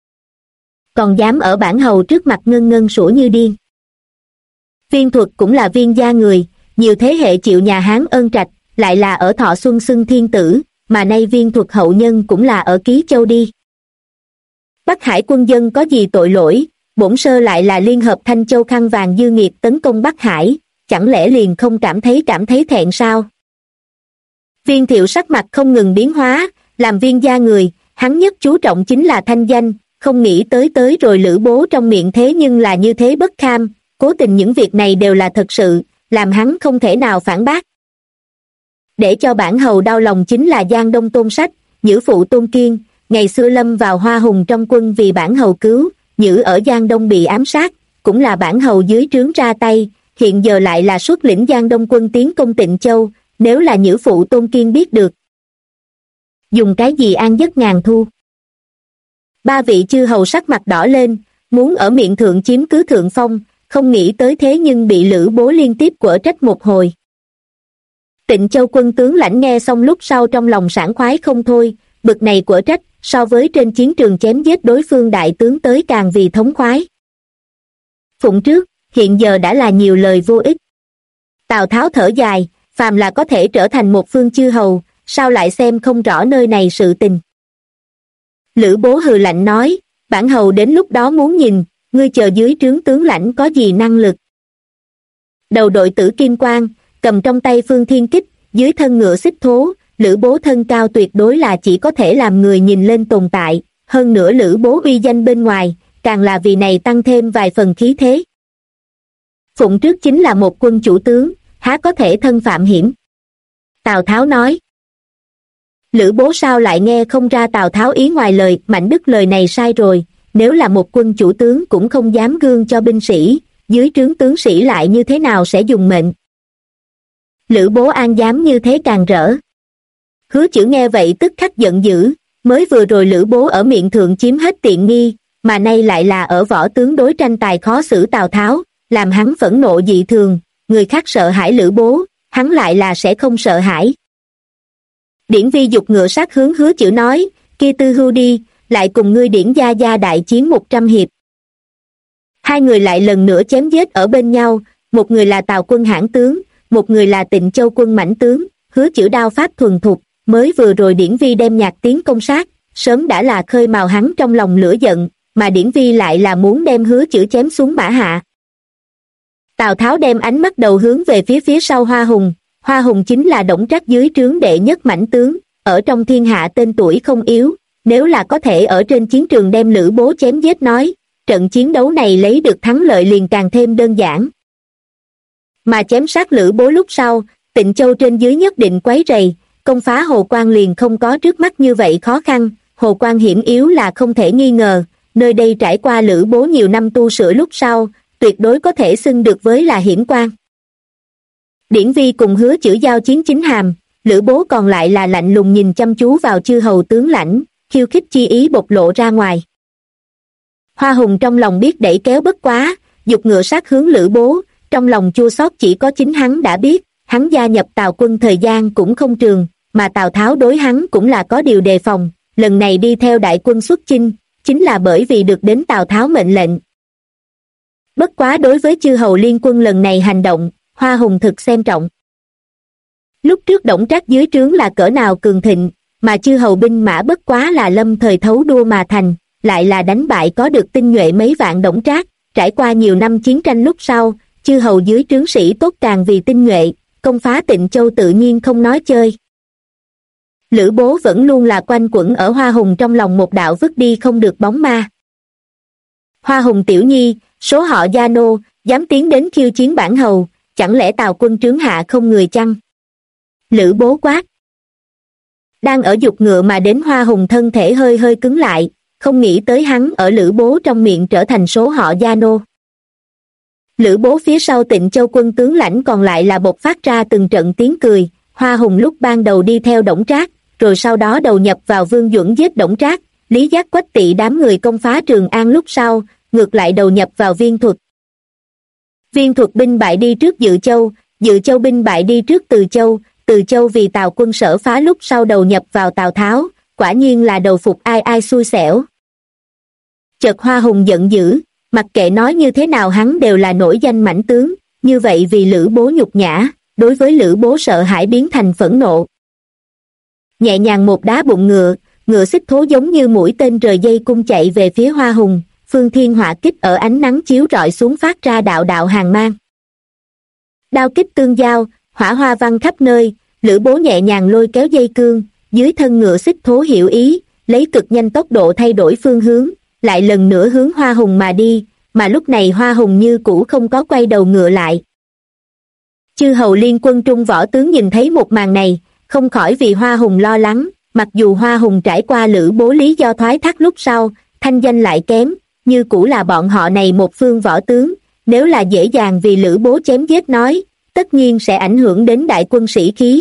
Còn dám ở bản hầu trước mặt ngân ngân sủa như điên. Viên Thuật cũng là Viên gia người, nhiều thế hệ chịu nhà Hán ơn trạch, lại là ở Thọ Xuân xưng thiên tử, mà nay Viên Thuật hậu nhân cũng là ở Ký Châu đi. Bắc Hải quân dân có gì tội lỗi, bổn sơ lại là liên hợp Thanh Châu khăn vàng dư nghiệt tấn công Bắc Hải, chẳng lẽ liền không cảm thấy thẹn sao? Viên Thiệu sắc mặt không ngừng biến hóa, làm Viên gia người, hắn nhất chú trọng chính là thanh danh, không nghĩ tới rồi Lữ Bố trong miệng thế nhưng là như thế bất kham, cố tình những việc này đều là thật sự, làm hắn không thể nào phản bác. Để cho bản hầu đau lòng chính là Giang Đông Tôn Sách, nhữ phụ Tôn Kiên, ngày xưa lâm vào hoa hùng trong quân vì bản hầu cứu, nhữ ở Giang Đông bị ám sát, cũng là bản hầu dưới trướng ra tay, hiện giờ lại là xuất lĩnh Giang Đông quân tiến công Tịnh Châu, nếu là nhữ phụ Tôn Kiên biết được. Dùng cái gì an giấc ngàn thu? Ba vị chư hầu sắc mặt đỏ lên, muốn ở miệng thượng chiếm cứ thượng phong, không nghĩ tới thế nhưng bị Lữ Bố liên tiếp quở trách một hồi. Tịnh Châu quân tướng lãnh nghe xong lúc sau trong lòng sảng khoái không thôi, bực này quở trách, so với trên chiến trường chém giết đối phương đại tướng tới càng vì thống khoái. Phụng trước, hiện giờ đã là nhiều lời vô ích. Tào Tháo thở dài, phàm là có thể trở thành một phương chư hầu, sao lại xem không rõ nơi này sự tình. Lữ Bố hừ lạnh nói, bản hầu đến lúc đó muốn nhìn, ngươi chờ dưới trướng tướng lãnh có gì năng lực. Đầu đội tử kim quang, cầm trong tay phương thiên kích, dưới thân ngựa xích thố, Lữ Bố thân cao tuyệt đối là chỉ có thể làm người nhìn lên tồn tại, hơn nữa Lữ Bố uy danh bên ngoài, càng là vì này tăng thêm vài phần khí thế. Phụng trước chính là một quân chủ tướng, há có thể thân phạm hiểm. Tào Tháo nói. Lữ Bố sao lại nghe không ra Tào Tháo ý ngoài lời, Mạnh Đức lời này sai rồi, nếu là một quân chủ tướng cũng không dám gương cho binh sĩ, dưới trướng tướng sĩ lại như thế nào sẽ dùng mệnh. Lữ Bố an dám như thế càng rỡ. Hứa Chử nghe vậy tức khắc giận dữ, mới vừa rồi Lữ Bố ở miệng thượng chiếm hết tiện nghi, mà nay lại là ở võ tướng đối tranh tài khó xử Tào Tháo, làm hắn phẫn nộ dị thường, người khác sợ hãi Lữ Bố, hắn lại là sẽ không sợ hãi. Điển Vi dục ngựa sát hướng Hứa Chử nói, kia Tư Hưu đi, lại cùng ngươi Điển gia gia đại chiến 100 hiệp. Hai người lại lần nữa chém giết ở bên nhau, một người là Tào quân hãn tướng, một người là Tịnh Châu quân mãnh tướng, Hứa Chử đao pháp thuần thục, mới vừa rồi Điển Vi đem nhạc tiến công sát, sớm đã là khơi mào hắn trong lòng lửa giận, mà Điển Vi lại là muốn đem Hứa Chử chém xuống mã hạ. Tào Tháo đem ánh mắt đầu hướng về phía sau Hoa Hùng chính là Đổng Trác dưới trướng đệ nhất mãnh tướng, ở trong thiên hạ tên tuổi không yếu, nếu là có thể ở trên chiến trường đem Lữ Bố chém giết nói, trận chiến đấu này lấy được thắng lợi liền càng thêm đơn giản. Mà chém sát Lữ Bố lúc sau, Tịnh Châu trên dưới nhất định quấy rầy, công phá Hồ Quan liền không có trước mắt như vậy khó khăn, Hồ Quan hiểm yếu là không thể nghi ngờ, nơi đây trải qua Lữ Bố nhiều năm tu sửa lúc sau, tuyệt đối có thể xưng được với là hiểm quan. Điển Vi cùng Hứa Chử giao chiến chính hàm, Lữ Bố còn lại là lạnh lùng nhìn chăm chú vào chư hầu tướng lãnh, khiêu khích chi ý bộc lộ ra ngoài. Hoa Hùng trong lòng biết đẩy kéo bất quá, dục ngựa sát hướng Lữ Bố, trong lòng chua xót chỉ có chính hắn đã biết, hắn gia nhập Tào quân thời gian cũng không trường, mà Tào Tháo đối hắn cũng là có điều đề phòng, lần này đi theo đại quân xuất chinh, chính là bởi vì được đến Tào Tháo mệnh lệnh. Bất quá đối với chư hầu liên quân lần này hành động, Hoa Hùng thực xem trọng. Lúc trước Đổng Trác dưới trướng là cỡ nào cường thịnh, mà chư hầu binh mã bất quá là lâm thời thấu đua mà thành, lại là đánh bại có được tinh nhuệ mấy vạn Đổng Trác, trải qua nhiều năm chiến tranh lúc sau, chư hầu dưới trướng sĩ tốt càng vì tinh nhuệ, công phá Tịnh Châu tự nhiên không nói chơi. Lữ Bố vẫn luôn là quanh quẩn ở Hoa Hùng trong lòng một đạo vứt đi không được bóng ma. Hoa Hùng tiểu nhi, số họ Gia Nô, dám tiến đến khiêu chiến bản hầu, chẳng lẽ Tào quân trướng hạ không người chăng? Lữ Bố quát. Đang ở dục ngựa mà đến Hoa Hùng thân thể hơi hơi cứng lại, không nghĩ tới hắn ở Lữ Bố trong miệng trở thành số họ Gia Nô. Lữ Bố phía sau Tịnh Châu quân tướng lãnh còn lại là bộc phát ra từng trận tiếng cười, Hoa Hùng lúc ban đầu đi theo Đổng Trác, rồi sau đó đầu nhập vào Vương Duẩn giết Đổng Trác, Lý Giác Quách Tỵ đám người công phá Trường An lúc sau, ngược lại đầu nhập vào Viên Thuật. Viên Thuật binh bại đi trước Dự Châu binh bại đi trước Từ Châu vì Tào quân sở phá lúc sau đầu nhập vào Tào Tháo, quả nhiên là đầu phục ai ai xui xẻo. Chợt Hoa Hùng giận dữ, mặc kệ nói như thế nào hắn đều là nổi danh mãnh tướng, như vậy vì Lữ Bố nhục nhã, đối với Lữ Bố sợ hãi biến thành phẫn nộ. Nhẹ nhàng một đá bụng ngựa xích thố giống như mũi tên rời dây cung chạy về phía Hoa Hùng, phương thiên hỏa kích ở ánh nắng chiếu rọi xuống phát ra đạo đạo hàng mang. Đao kích tương giao, hỏa hoa văng khắp nơi, Lữ Bố nhẹ nhàng lôi kéo dây cương, dưới thân ngựa xích thố hiểu ý, lấy cực nhanh tốc độ thay đổi phương hướng, lại lần nữa hướng Hoa Hùng mà đi, mà lúc này Hoa Hùng như cũ không có quay đầu ngựa lại. Chư hầu liên quân trung võ tướng nhìn thấy một màn này, không khỏi vì Hoa Hùng lo lắng, mặc dù Hoa Hùng trải qua Lữ Bố lý do thoái thác lúc sau, thanh danh lại kém, như cũ là bọn họ này một phương võ tướng, nếu là dễ dàng vì Lữ Bố chém giết nói, tất nhiên sẽ ảnh hưởng đến đại quân sĩ khí.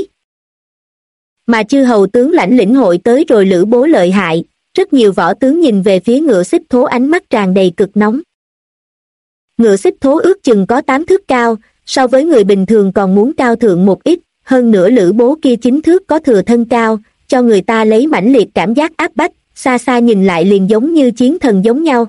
Mà chư hầu tướng lãnh lĩnh hội tới rồi Lữ Bố lợi hại, rất nhiều võ tướng nhìn về phía ngựa xích thố ánh mắt tràn đầy cực nóng. Ngựa xích thố ước chừng có 8 thước cao, so với người bình thường còn muốn cao thượng một ít, hơn nữa Lữ Bố kia 9 thước có thừa thân cao, cho người ta lấy mãnh liệt cảm giác áp bách, xa xa nhìn lại liền giống như chiến thần giống nhau.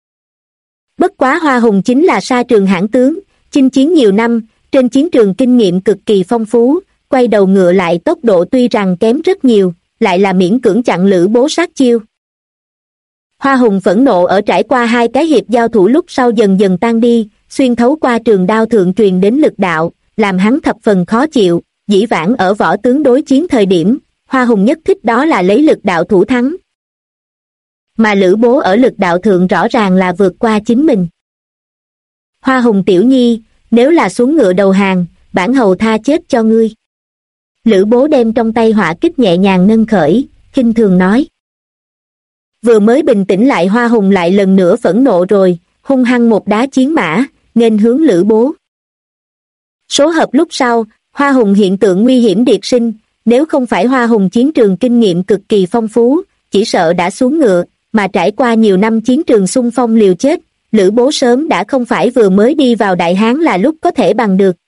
Bất quá Hoa Hùng chính là sa trường hãn tướng, chinh chiến nhiều năm, trên chiến trường kinh nghiệm cực kỳ phong phú, quay đầu ngựa lại tốc độ tuy rằng kém rất nhiều, lại là miễn cưỡng chặn Lữ Bố sát chiêu. Hoa Hùng phẫn nộ ở trải qua hai cái hiệp giao thủ lúc sau dần dần tan đi, xuyên thấu qua trường đao thượng truyền đến lực đạo, làm hắn thập phần khó chịu. Dĩ vãng ở võ tướng đối chiến thời điểm, Hoa Hùng nhất thích đó là lấy lực đạo thủ thắng. Mà Lữ Bố ở lực đạo thượng rõ ràng là vượt qua chính mình. Hoa Hùng tiểu nhi, nếu là xuống ngựa đầu hàng, bản hầu tha chết cho ngươi. Lữ Bố đem trong tay hỏa kích nhẹ nhàng nâng khởi, khinh thường nói. Vừa mới bình tĩnh lại Hoa Hùng lại lần nữa phẫn nộ rồi, hung hăng một đá chiến mã, nghênh hướng Lữ Bố. Số hợp lúc sau, Hoa Hùng hiện tượng nguy hiểm điệt sinh, nếu không phải Hoa Hùng chiến trường kinh nghiệm cực kỳ phong phú, chỉ sợ đã xuống ngựa, mà trải qua nhiều năm chiến trường xung phong liều chết, Lữ Bố sớm đã không phải vừa mới đi vào Đại Hán là lúc có thể bằng được.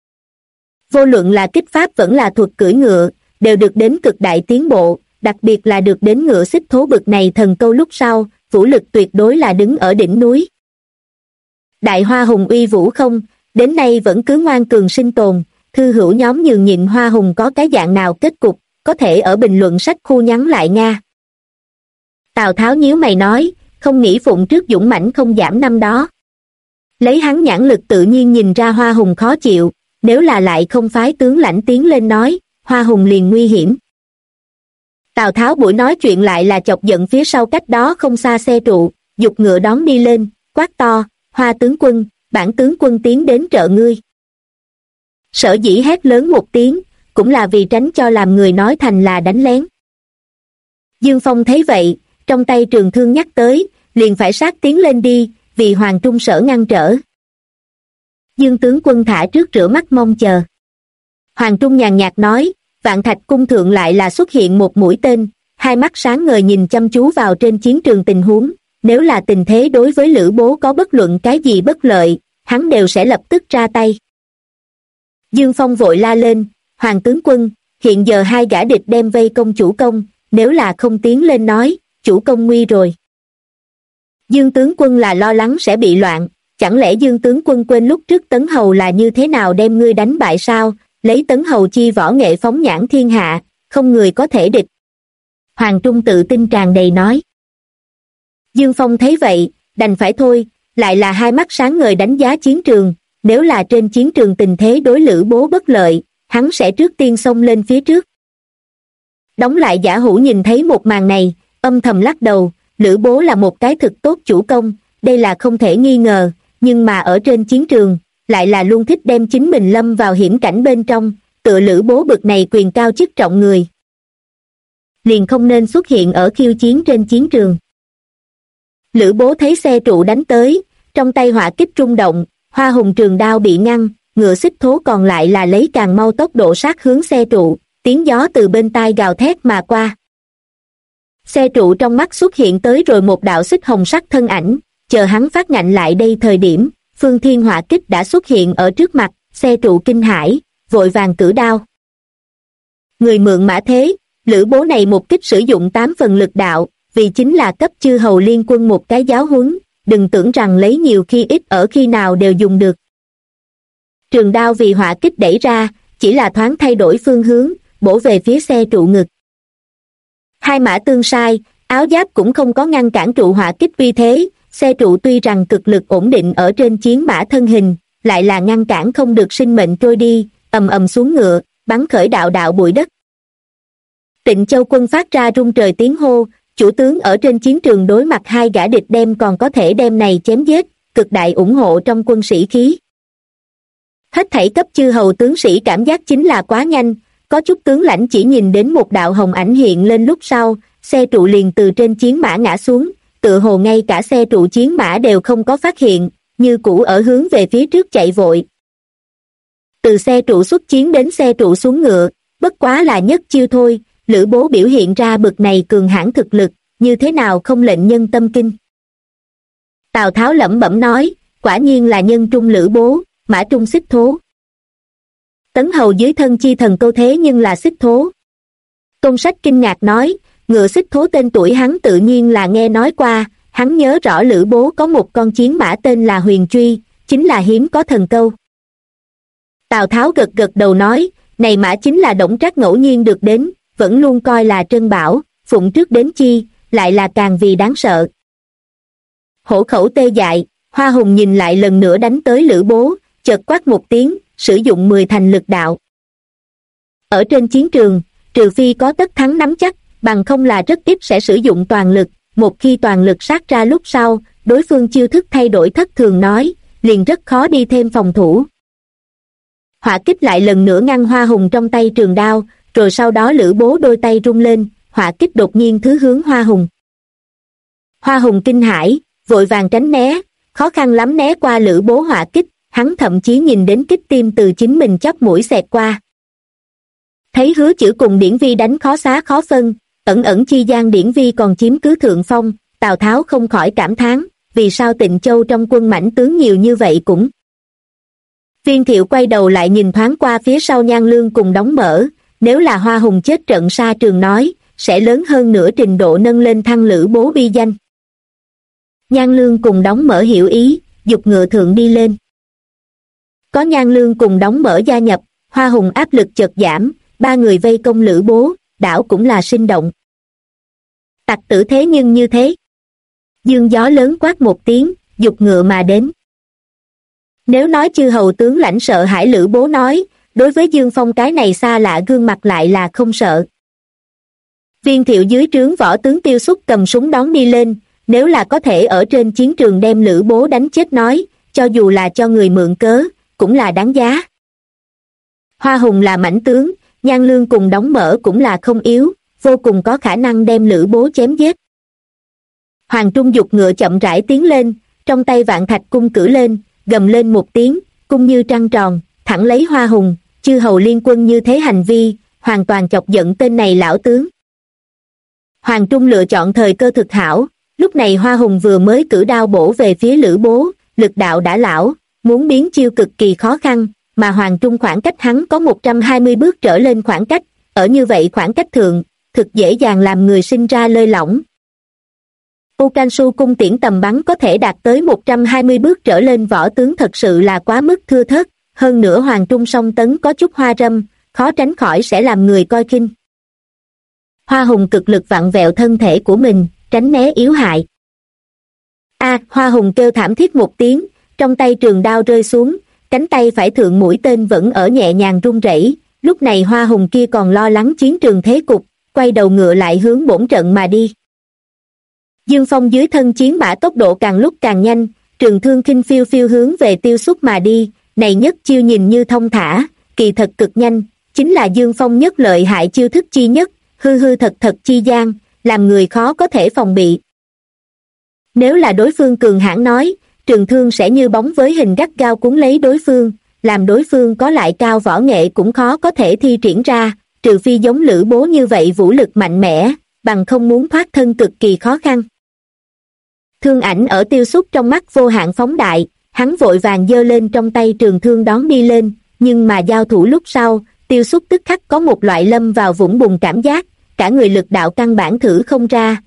Vô luận là kích pháp vẫn là thuật cưỡi ngựa, đều được đến cực đại tiến bộ, đặc biệt là được đến ngựa xích thố bực này thần câu lúc sau, vũ lực tuyệt đối là đứng ở đỉnh núi. Đại Hoa Hùng uy vũ không, đến nay vẫn cứ ngoan cường sinh tồn, thư hữu nhóm nhường nhịn Hoa Hùng có cái dạng nào kết cục, có thể ở bình luận sách khu nhắn lại Nga. Tào Tháo nhíu mày nói, không nghĩ phụng trước dũng mãnh không giảm năm đó. Lấy hắn nhãn lực tự nhiên nhìn ra Hoa Hùng khó chịu, nếu là lại không phái tướng lãnh tiến lên nói, Hoa Hùng liền nguy hiểm. Tào Tháo buổi nói chuyện lại là chọc giận phía sau cách đó không xa xe trụ, giục ngựa đón đi lên, quát to, Hoa tướng quân, bản tướng quân tiến đến trợ ngươi. Sở dĩ hét lớn một tiếng, cũng là vì tránh cho làm người nói thành là đánh lén. Dương Phong thấy vậy, trong tay trường thương nhắc tới, liền phải sát tiến lên đi, vì Hoàng Trung Sở ngăn trở. Dương tướng quân thả trước rửa mắt mong chờ. Hoàng Trung nhàn nhạt nói, Vạn Thạch cung thượng lại là xuất hiện một mũi tên, hai mắt sáng ngời nhìn chăm chú vào trên chiến trường tình huống, nếu là tình thế đối với Lữ Bố có bất luận cái gì bất lợi, hắn đều sẽ lập tức ra tay. Dương Phong vội la lên, Hoàng tướng quân, hiện giờ hai gã địch đem vây công chủ công, nếu là không tiến lên nói, chủ công nguy rồi. Dương tướng quân là lo lắng sẽ bị loạn, chẳng lẽ Dương tướng quân quên lúc trước Tấn Hầu là như thế nào đem ngươi đánh bại sao, lấy Tấn Hầu chi võ nghệ phóng nhãn thiên hạ, không người có thể địch. Hoàng Trung tự tin tràn đầy nói. Dương Phong thấy vậy, đành phải thôi, lại là hai mắt sáng ngời đánh giá chiến trường, nếu là trên chiến trường tình thế đối Lữ Bố bất lợi, hắn sẽ trước tiên xông lên phía trước. Đóng lại giả hủ nhìn thấy một màn này, âm thầm lắc đầu, Lữ Bố là một cái thực tốt chủ công, đây là không thể nghi ngờ, nhưng mà ở trên chiến trường, lại là luôn thích đem chính mình lâm vào hiểm cảnh bên trong, tựa Lữ Bố bực này quyền cao chức trọng người. Liền không nên xuất hiện ở khiêu chiến trên chiến trường. Lữ Bố thấy xe trụ đánh tới, trong tay hỏa kích rung động, Hoa Hùng trường đao bị ngăn, ngựa xích thố còn lại là lấy càng mau tốc độ sát hướng xe trụ, tiếng gió từ bên tai gào thét mà qua. Xe trụ trong mắt xuất hiện tới rồi một đạo xích hồng sắc thân ảnh, chờ hắn phát ngạnh lại đây thời điểm, Phương Thiên hỏa kích đã xuất hiện ở trước mặt, xe trụ kinh hãi, vội vàng cử đao. Người mượn mã thế, Lữ Bố này một kích sử dụng 8 phần lực đạo, vì chính là cấp chư hầu liên quân một cái giáo huấn, đừng tưởng rằng lấy nhiều khi ít ở khi nào đều dùng được. Trường đao vì hỏa kích đẩy ra, chỉ là thoáng thay đổi phương hướng, bổ về phía xe trụ ngực. Hai mã tương sai, áo giáp cũng không có ngăn cản trụ hỏa kích uy thế, xe trụ tuy rằng cực lực ổn định ở trên chiến mã thân hình, lại là ngăn cản không được sinh mệnh trôi đi, ầm ầm xuống ngựa, bắn khởi đạo đạo bụi đất. Tịnh Châu quân phát ra rung trời tiếng hô, chủ tướng ở trên chiến trường đối mặt hai gã địch đem còn có thể đem này chém giết, cực đại ủng hộ trong quân sĩ khí. Hết thảy cấp chư hầu tướng sĩ cảm giác chính là quá nhanh, có chút tướng lãnh chỉ nhìn đến một đạo hồng ảnh hiện lên lúc sau, xe trụ liền từ trên chiến mã ngã xuống, tựa hồ ngay cả xe trụ chiến mã đều không có phát hiện, như cũ ở hướng về phía trước chạy vội. Từ xe trụ xuất chiến đến xe trụ xuống ngựa, bất quá là nhất chiêu thôi, Lữ Bố biểu hiện ra bực này cường hãn thực lực, như thế nào không lệnh nhân tâm kinh. Tào Tháo lẩm bẩm nói, quả nhiên là nhân trung Lữ Bố, mã trung xích thố. Tấn Hầu dưới thân chi thần câu thế nhưng là xích thố. Tôn Sách kinh ngạc nói, ngựa xích thố tên tuổi hắn tự nhiên là nghe nói qua, hắn nhớ rõ Lữ Bố có một con chiến mã tên là Huyền Truy, chính là hiếm có thần câu. Tào Tháo gật gật đầu nói, này mã chính là Đổng Trác ngẫu nhiên được đến, vẫn luôn coi là trân bảo, phụng trước đến chi, lại là càng vì đáng sợ, hổ khẩu tê dại. Hoa Hùng nhìn lại lần nữa đánh tới Lữ Bố, chợt quát một tiếng, sử dụng 10 thành lực đạo. Ở trên chiến trường, trừ phi có tất thắng nắm chắc, bằng không là rất ít sẽ sử dụng toàn lực. Một khi toàn lực sát ra lúc sau, đối phương chiêu thức thay đổi thất thường nói, liền rất khó đi thêm phòng thủ. Hỏa kích lại lần nữa ngăn Hoa Hùng trong tay trường đao, rồi sau đó Lữ Bố đôi tay rung lên, hỏa kích đột nhiên thứ hướng Hoa Hùng. Hoa Hùng kinh hãi, vội vàng tránh né, khó khăn lắm né qua Lữ Bố hỏa kích, hắn thậm chí nhìn đến kích tim từ chính mình chóp mũi xẹt qua. Thấy Hứa Chữ cùng Điển Vi đánh khó xá khó phân, ẩn ẩn chi gian Điển Vi còn chiếm cứ thượng phong, Tào Tháo không khỏi cảm thán, vì sao Tịnh Châu trong quân mãnh tướng nhiều như vậy cũng. Viên Thiệu quay đầu lại nhìn thoáng qua phía sau Nhan Lương cùng Đóng Mở, nếu là Hoa Hùng chết trận xa trường nói, sẽ lớn hơn nửa trình độ nâng lên thăng Lữ Bố uy danh. Nhan Lương cùng Đóng Mở hiểu ý, giục ngựa thượng đi lên. Có Nhan Lương cùng Đóng Mở gia nhập, Hoa Hùng áp lực chợt giảm, ba người vây công Lữ Bố, đảo cũng là sinh động. Tặc tử thế nhưng như thế. Dương Gió lớn quát một tiếng, giục ngựa mà đến. Nếu nói chư hầu tướng lãnh sợ hãi Lữ Bố nói, đối với Dương Phong cái này xa lạ gương mặt lại là không sợ. Viên Thiệu dưới trướng võ tướng Tiêu Xúc cầm súng đón đi lên, nếu là có thể ở trên chiến trường đem Lữ Bố đánh chết nói, cho dù là cho người mượn cớ, cũng là đáng giá. Hoa Hùng là mãnh tướng, Nhan Lương cùng Đóng Mở cũng là không yếu, vô cùng có khả năng đem Lữ Bố chém giết. Hoàng Trung giục ngựa chậm rãi tiến lên, trong tay Vạn Thạch cung cử lên, gầm lên một tiếng, cung như trăng tròn, thẳng lấy Hoa Hùng, chư hầu liên quân như thế hành vi, hoàn toàn chọc giận tên này lão tướng. Hoàng Trung lựa chọn thời cơ thực hảo, lúc này Hoa Hùng vừa mới cử đao bổ về phía Lữ Bố, lực đạo đã lão, muốn biến chiêu cực kỳ khó khăn, mà Hoàng Trung khoảng cách hắn có 120 bước trở lên khoảng cách, ở như vậy khoảng cách thượng, thực dễ dàng làm người sinh ra lơi lỏng. Ukansu cung tiễn tầm bắn có thể đạt tới 120 bước trở lên võ tướng thật sự là quá mức thưa thớt, hơn nữa Hoàng Trung song tấn có chút hoa râm, khó tránh khỏi sẽ làm người coi khinh. Hoa Hùng cực lực vặn vẹo thân thể của mình, tránh né yếu hại. Hoa Hùng kêu thảm thiết một tiếng, trong tay trường đao rơi xuống, cánh tay phải thượng mũi tên vẫn ở nhẹ nhàng run rẩy. Lúc này Hoa Hùng kia còn lo lắng chiến trường thế cục, quay đầu ngựa lại hướng bổn trận mà đi. Dương Phong dưới thân chiến mã tốc độ càng lúc càng nhanh, trường thương khinh phiêu phiêu hướng về Tiêu Xúc mà đi, này nhất chiêu nhìn như thông thả, kỳ thật cực nhanh, chính là Dương Phong nhất lợi hại chiêu thức chi nhất, hư hư thật thật chi gian, làm người khó có thể phòng bị. Nếu là đối phương cường hãn nói, trường thương sẽ như bóng với hình gắt gao cuốn lấy đối phương, làm đối phương có lại cao võ nghệ cũng khó có thể thi triển ra, trừ phi giống Lữ Bố như vậy vũ lực mạnh mẽ, bằng không muốn thoát thân cực kỳ khó khăn. Thương ảnh ở Tiêu Xúc trong mắt vô hạn phóng đại, hắn vội vàng giơ lên trong tay trường thương đón đi lên, nhưng mà giao thủ lúc sau, Tiêu Xúc tức khắc có một loại lâm vào vũng bùn cảm giác, cả người lực đạo căn bản thử không ra.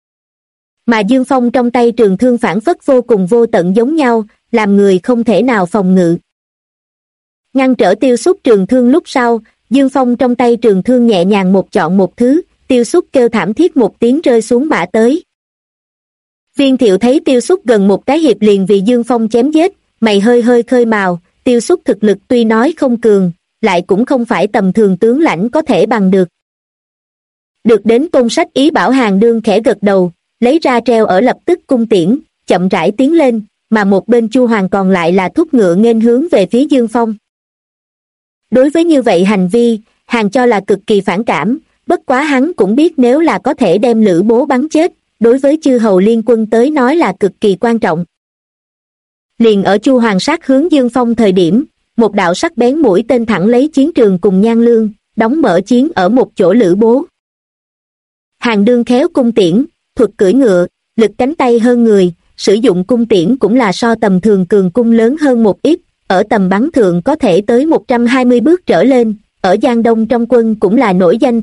Mà Dương Phong trong tay trường thương phản phất vô cùng vô tận giống nhau, làm người không thể nào phòng ngự. Ngăn trở Tiêu Xúc trường thương lúc sau, Dương Phong trong tay trường thương nhẹ nhàng một chọn một thứ, Tiêu Xúc kêu thảm thiết một tiếng rơi xuống bả tới. Viên Thiệu thấy Tiêu Xúc gần một cái hiệp liền vì Dương Phong chém giết, mày hơi hơi khơi mào, Tiêu Xúc thực lực tuy nói không cường, lại cũng không phải tầm thường tướng lãnh có thể bằng được. Được đến Tôn Sách ý bảo Hàn Đương khẽ gật đầu, lấy ra treo ở lập tức cung tiễn, chậm rãi tiến lên, mà một bên Chu Hoàng còn lại là thúc ngựa nghênh hướng về phía Dương Phong. Đối với như vậy hành vi, Hàn cho là cực kỳ phản cảm, bất quá hắn cũng biết nếu là có thể đem Lữ Bố bắn chết, đối với chư hầu liên quân tới nói là cực kỳ quan trọng. Liền ở Chu Hoàng sát hướng Dương Phong thời điểm, một đạo sắc bén mũi tên thẳng lấy chiến trường cùng Nhan Lương, đóng mở chiến ở một chỗ Lữ Bố. Hàn Đương khéo cung tiễn, thuật cưỡi ngựa, lực cánh tay hơn người, sử dụng cung tiễn cũng là so tầm thường cường cung lớn hơn một ít, ở tầm bắn thượng có thể tới 120 bước trở lên, ở Giang Đông trong quân cũng là nổi danh